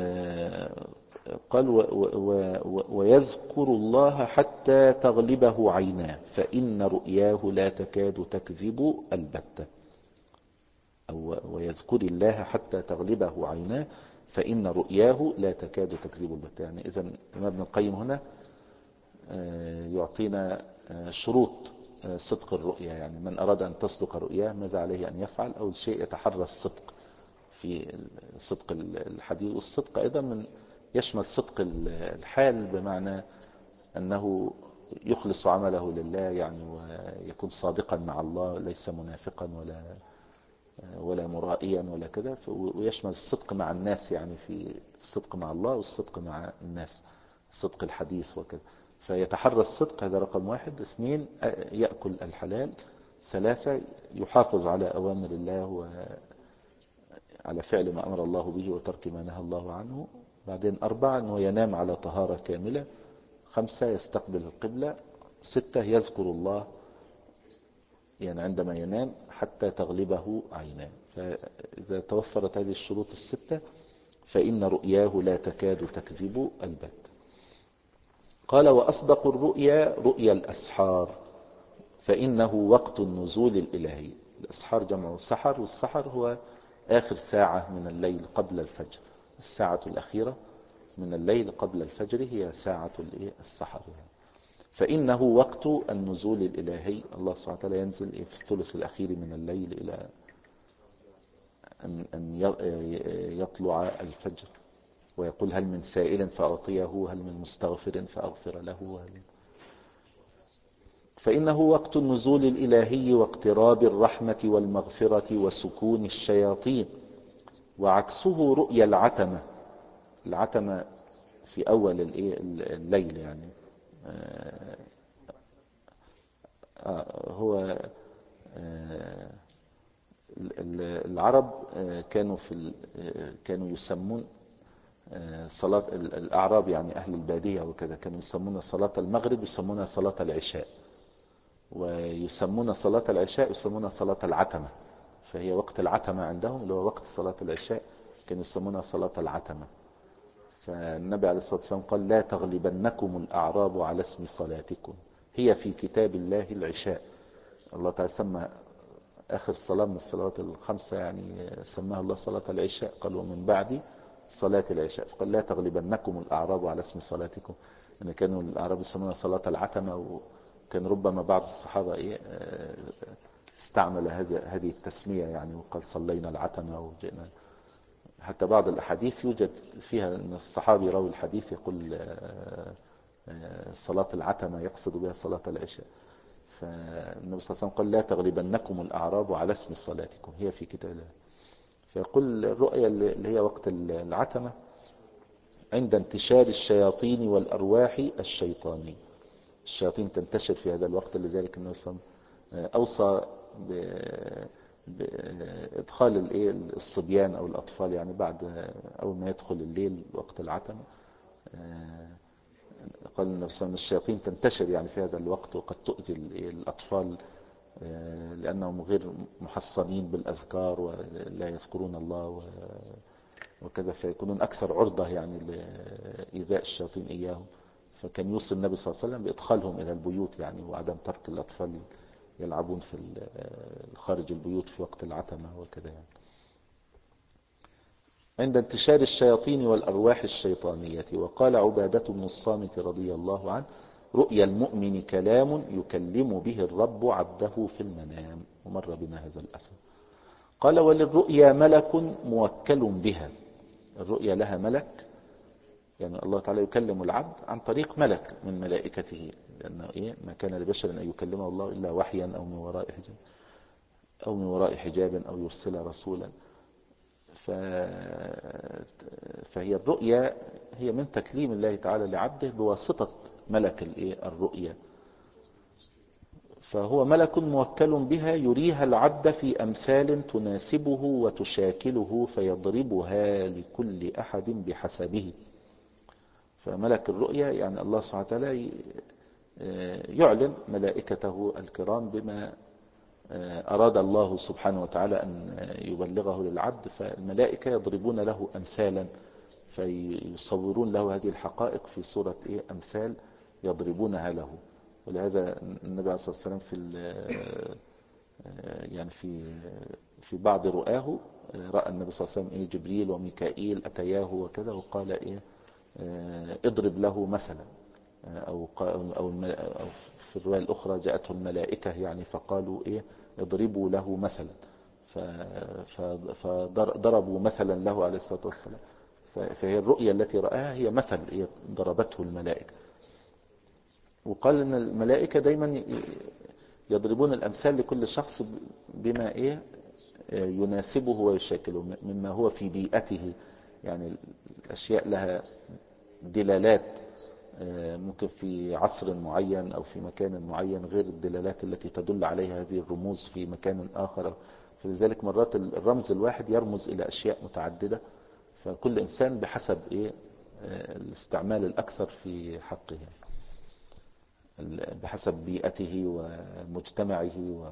قال و... و... ويذكر الله حتى تغلبه عيناه فإن رؤياه لا تكاد تكذب البتة، أو ويذكر الله حتى تغلبه عيناه فإن رؤياه لا تكاد تكذب البتة. يعني إذا ابن القيم هنا يعطينا شروط صدق الرؤيا، يعني من أراد أن تصدق رؤياه ماذا عليه أن يفعل؟ أول شيء يتحرى الصدق في صدق الحديث، والصدق أيضا من يشمل صدق الحال، بمعنى أنه يخلص عمله لله يعني، ويكون صادقا مع الله، ليس منافقا ولا ولا مرائيا ولا كذا. ويشمل الصدق مع الناس، يعني في الصدق مع الله والصدق مع الناس، صدق الحديث وكذا. فيتحرى الصدق، هذا رقم واحد. اثنين يأكل الحلال. ثلاثة يحافظ على أوامر الله وعلى فعل ما أمر الله به وترك ما نهى الله عنه. بعدين أربعة أنه ينام على طهارة كاملة. خمسة يستقبل القبلة. ستة يذكر الله يعني عندما ينام حتى تغلبه عيناه. فإذا توفرت هذه الشروط الستة فإن رؤياه لا تكاد تكذب البت. قال: وأصدق الرؤيا رؤيا الأسحار فإنه وقت النزول الإلهي. الأسحار جمع سحر، والسحر هو آخر ساعة من الليل قبل الفجر. الساعة الأخيرة من الليل قبل الفجر هي ساعة السحر. فإنه وقت النزول الإلهي، الله سبحانه وتعالى ينزل في الثلث الأخير من الليل إلى أن يطلع الفجر، ويقول: هل من سائل فأعطيه، هل من مستغفر فأغفر له. فإنه وقت النزول الإلهي واقتراب الرحمة والمغفرة وسكون الشياطين. وعكسه رؤيا العتمة. العتمة في أول الليل يعني هو العرب كانوا في كانوا يسمون صلاة الأعراب يعني أهل البادية وكذا، كانوا يسمون صلاة المغرب يسمونها صلاة العشاء، ويسمون صلاة العشاء يسمونها صلاة العتمة. فهي وقت العتمة عندهم اللي هو وقت صلاة العشاء، كانوا يسمونها صلاة العتمة. فالنبي عليه الصلاة والسلام قال: لا تغلبنكم الأعراب على اسم صلاتكم هي في كتاب الله العشاء. الله تعالى سمى آخر صلاة من الصلوات الخمسة يعني سماها الله صلاة العشاء، قال: ومن بعد صلاة العشاء. فقال: لا تغلبنكم الأعراب على اسم صلاتكم. يعني كانوا الأعراب يسمونها صلاة العتمة، وكان ربما بعض الصحابة إيه استعمل هذه التسمية يعني، وقال: صلينا العتمة وجئنا. حتى بعض الأحاديث يوجد فيها أن الصحابي راوي الحديث يقول صلاة العتمة يقصد بها صلاة العشاء. فالنبي صلى الله عليه وسلم قال: لا تغلبنكم الأعراب على اسم صلاتكم هي في كتاب الله. فيقول الرؤيا اللي هي وقت العتمة عند انتشار الشياطين والأرواح الشيطانية. الشياطين تنتشر في هذا الوقت، لذلك النبي صلى الله عليه وسلم أوصى بإدخال الإيه الصبيان أو الأطفال، يعني بعد أول ما يدخل الليل وقت العتمة. قال النبي صلى الله عليه وسلم الشياطين تنتشر يعني في هذا الوقت، وقد تؤذي الأطفال لأنهم غير محصنين بالأذكار ولا يذكرون الله وكذا، فيكونون أكثر عرضة يعني لإيذاء الشياطين إياهم. فكان يوصي النبي صلى الله عليه وسلم بإدخالهم إلى البيوت يعني، وعدم ترك الأطفال يلعبون في خارج البيوت في وقت العتمة وكذا يعني. عند انتشار الشياطين والأرواح الشيطانية. وقال عبادة بن الصامت رضي الله عنه: رؤيا المؤمن كلام يكلم به الرب عبده في المنام. ومر بنا هذا الأثر. قال: وللرؤيا ملك موكل بها. الرؤيا لها ملك، يعني الله تعالى يكلم العبد عن طريق ملك من ملائكته، لأنه إيه ما كان لبشر أن يكلمه الله إلا وحيا أو من وراء حجاب أو من وراء حجاب أو يرسل رسولا. ف... فهي الرؤيا هي من تكليم الله تعالى لعبده بواسطة ملك الرؤيا. فهو ملك موكل بها يريها العبد في أمثال تناسبه وتشاكله فيضربها لكل أحد بحسبه. فملك الرؤيا يعني الله سبحانه وتعالى يعلم ملائكته الكرام بما أراد الله سبحانه وتعالى أن يبلغه للعبد، فالملائكة يضربون له أمثالا فيصورون له هذه الحقائق في صورة إيه أمثال يضربونها له. ولهذا النبي عليه الصلاة والسلام في يعني في في بعض رؤاه رأى النبي صلى الله عليه وسلم إيه جبريل وميكائيل أتياه وكذا، وقال إيه اضرب له مثلا، أو أو في الرواية الأخرى جاءته الملائكة يعني فقالوا إيه اضربوا له مثلا، فضربوا مثلا له عليه الصلاة والسلام. فهي الرؤيا التي رآها هي مثل هي ضربته الملائكة. وقال ان الملائكة دايما يضربون الأمثال لكل شخص بما إيه يناسبه ويشاكله مما هو في بيئته، يعني الأشياء لها دلالات ممكن في عصر معين أو في مكان معين غير الدلالات التي تدل عليها هذه الرموز في مكان آخر. فلذلك مرات الرمز الواحد يرمز إلى أشياء متعددة، فكل إنسان بحسب إيه الاستعمال الأكثر في حقه بحسب بيئته ومجتمعه و...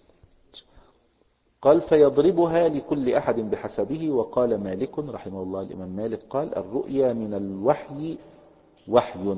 قال: فيضربها لكل أحد بحسبه. وقال مالك رحمه الله الإمام مالك قال: الرؤيا من الوحي وحي.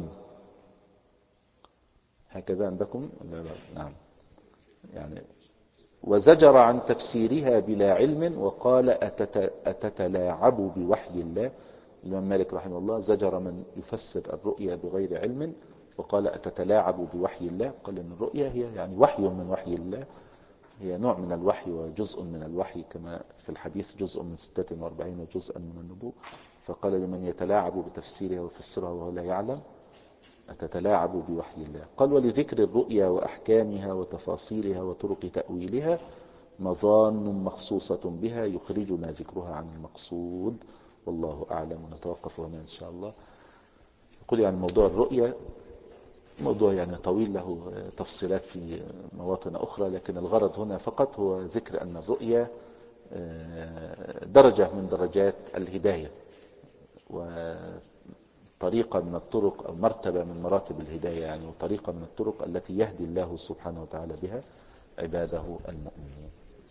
هكذا عندكم؟ لا لا. نعم يعني. وزجر عن تفسيرها بلا علم وقال: أتت... أتتلاعب بوحي الله. الإمام مالك رحمه الله زجر من يفسر الرؤيا بغير علم وقال: أتتلاعب بوحي الله. قال إن الرؤيا هي يعني وحي من وحي الله، هي نوع من الوحي وجزء من الوحي، كما في الحديث جزء من ستة وأربعين جزءا من النبوة. فقال لمن يتلاعب بتفسيرها ويفسرها وهو لا يعلم: أتتلاعب بوحي الله. قال: ولذكر الرؤيا وأحكامها وتفاصيلها وطرق تأويلها مظان مخصوصة بها يخرجنا ذكرها عن المقصود، والله أعلم. ونتوقف هنا إن شاء الله. يقول يعني موضوع الرؤيا موضوع يعني طويل له تفصيلات في مواطن أخرى، لكن الغرض هنا فقط هو ذكر أن الرؤيا درجة من درجات الهداية وطريقة من الطرق أو مرتبة من مراتب الهداية يعني، وطريقة من الطرق التي يهدي الله سبحانه وتعالى بها عباده المؤمنين.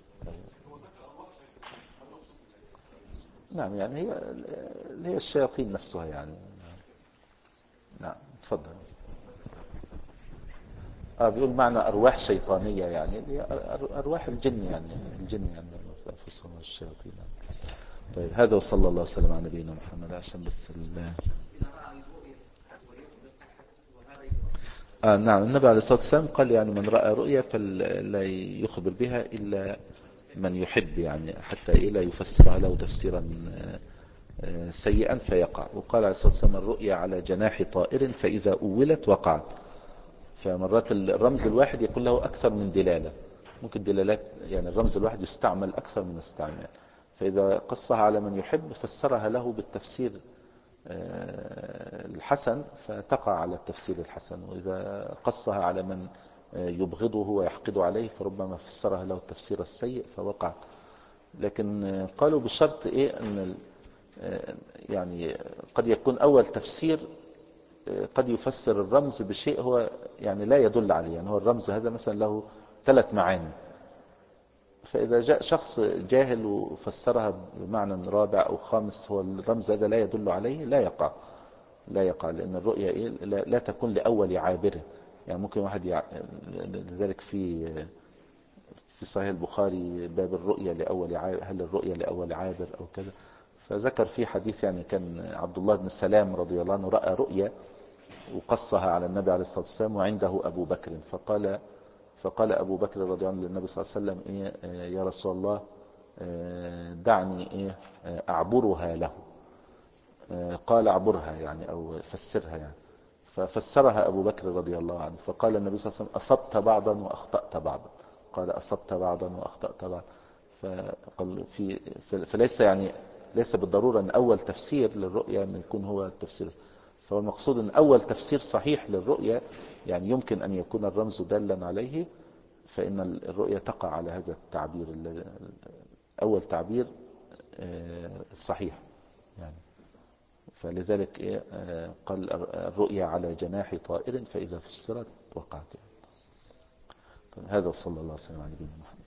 نعم يعني هي هي الشياطين نفسها يعني. نعم تفضل. اه بيقول معنى أرواح شيطانية يعني أرواح الجن يعني الجن يعني أنفسهم الشياطين. طيب هذا وصلى الله وسلم على نبينا محمد. عشان بس ال آه نعم النبي عليه الصلاة والسلام قال يعني من رأى رؤيا فلا يخبر بها إلا من يحب، يعني حتى إيه لا يفسرها له تفسيرا سيئا فيقع. وقال عليه الصلاة والسلام: الرؤيا على جناح طائر فإذا أولت وقعت. فمرات الرمز الواحد يكون له أكثر من دلالة، ممكن دلالات يعني الرمز الواحد يستعمل أكثر من استعمال. فإذا قصها على من يحب فسرها له بالتفسير الحسن فتقع على التفسير الحسن، وإذا قصها على من يبغضه ويحقد عليه، فربما فسرها له التفسير السيء فوقع. لكن قالوا بشرط ايه ان يعني قد يكون اول تفسير قد يفسر الرمز بشيء هو يعني لا يدل عليه، يعني هو الرمز هذا مثلا له ثلاث معاني، فإذا جاء شخص جاهل وفسرها بمعنى رابع أو خامس هو الرمز هذا لا يدل عليه، لا يقع لا يقع لأن الرؤية إيه لا, لا تكون لأول عابر. يعني ممكن واحد يع... لذلك في في صحيح البخاري باب الرؤية لأول عابر، هل الرؤية لأول عابر أو كذا، فذكر في حديث يعني كان عبد الله بن سلام رضي الله عنه رأى رؤية وقصها على النبي عليه الصلاة والسلام وعنده أبو بكر، فقال فقال أبو بكر رضي الله عنه للنبي صلى الله عليه وسلم إيه يا رسول الله دعني إيه أعبرها له. قال أعبرها يعني أو فسرها يعني، ففسرها أبو بكر رضي الله عنه، فقال النبي صلى الله عليه وسلم أصبت بعضا وأخطأت بعضا، قال أصبت بعضا وأخطأت بعضا. فقال في فليس يعني ليس بالضرورة أن أول تفسير للرؤيا أن يكون هو التفسير، فهو المقصود أن أول تفسير صحيح للرؤيا يعني يمكن أن يكون الرمز دالا عليه، فإن الرؤيا تقع على هذا التعبير أول تعبير صحيح يعني. فلذلك إيه قال الرؤيا على جناح طائر فإذا فسرت وقعت. هذا صلى الله عليه وسلم على نبينا محمد.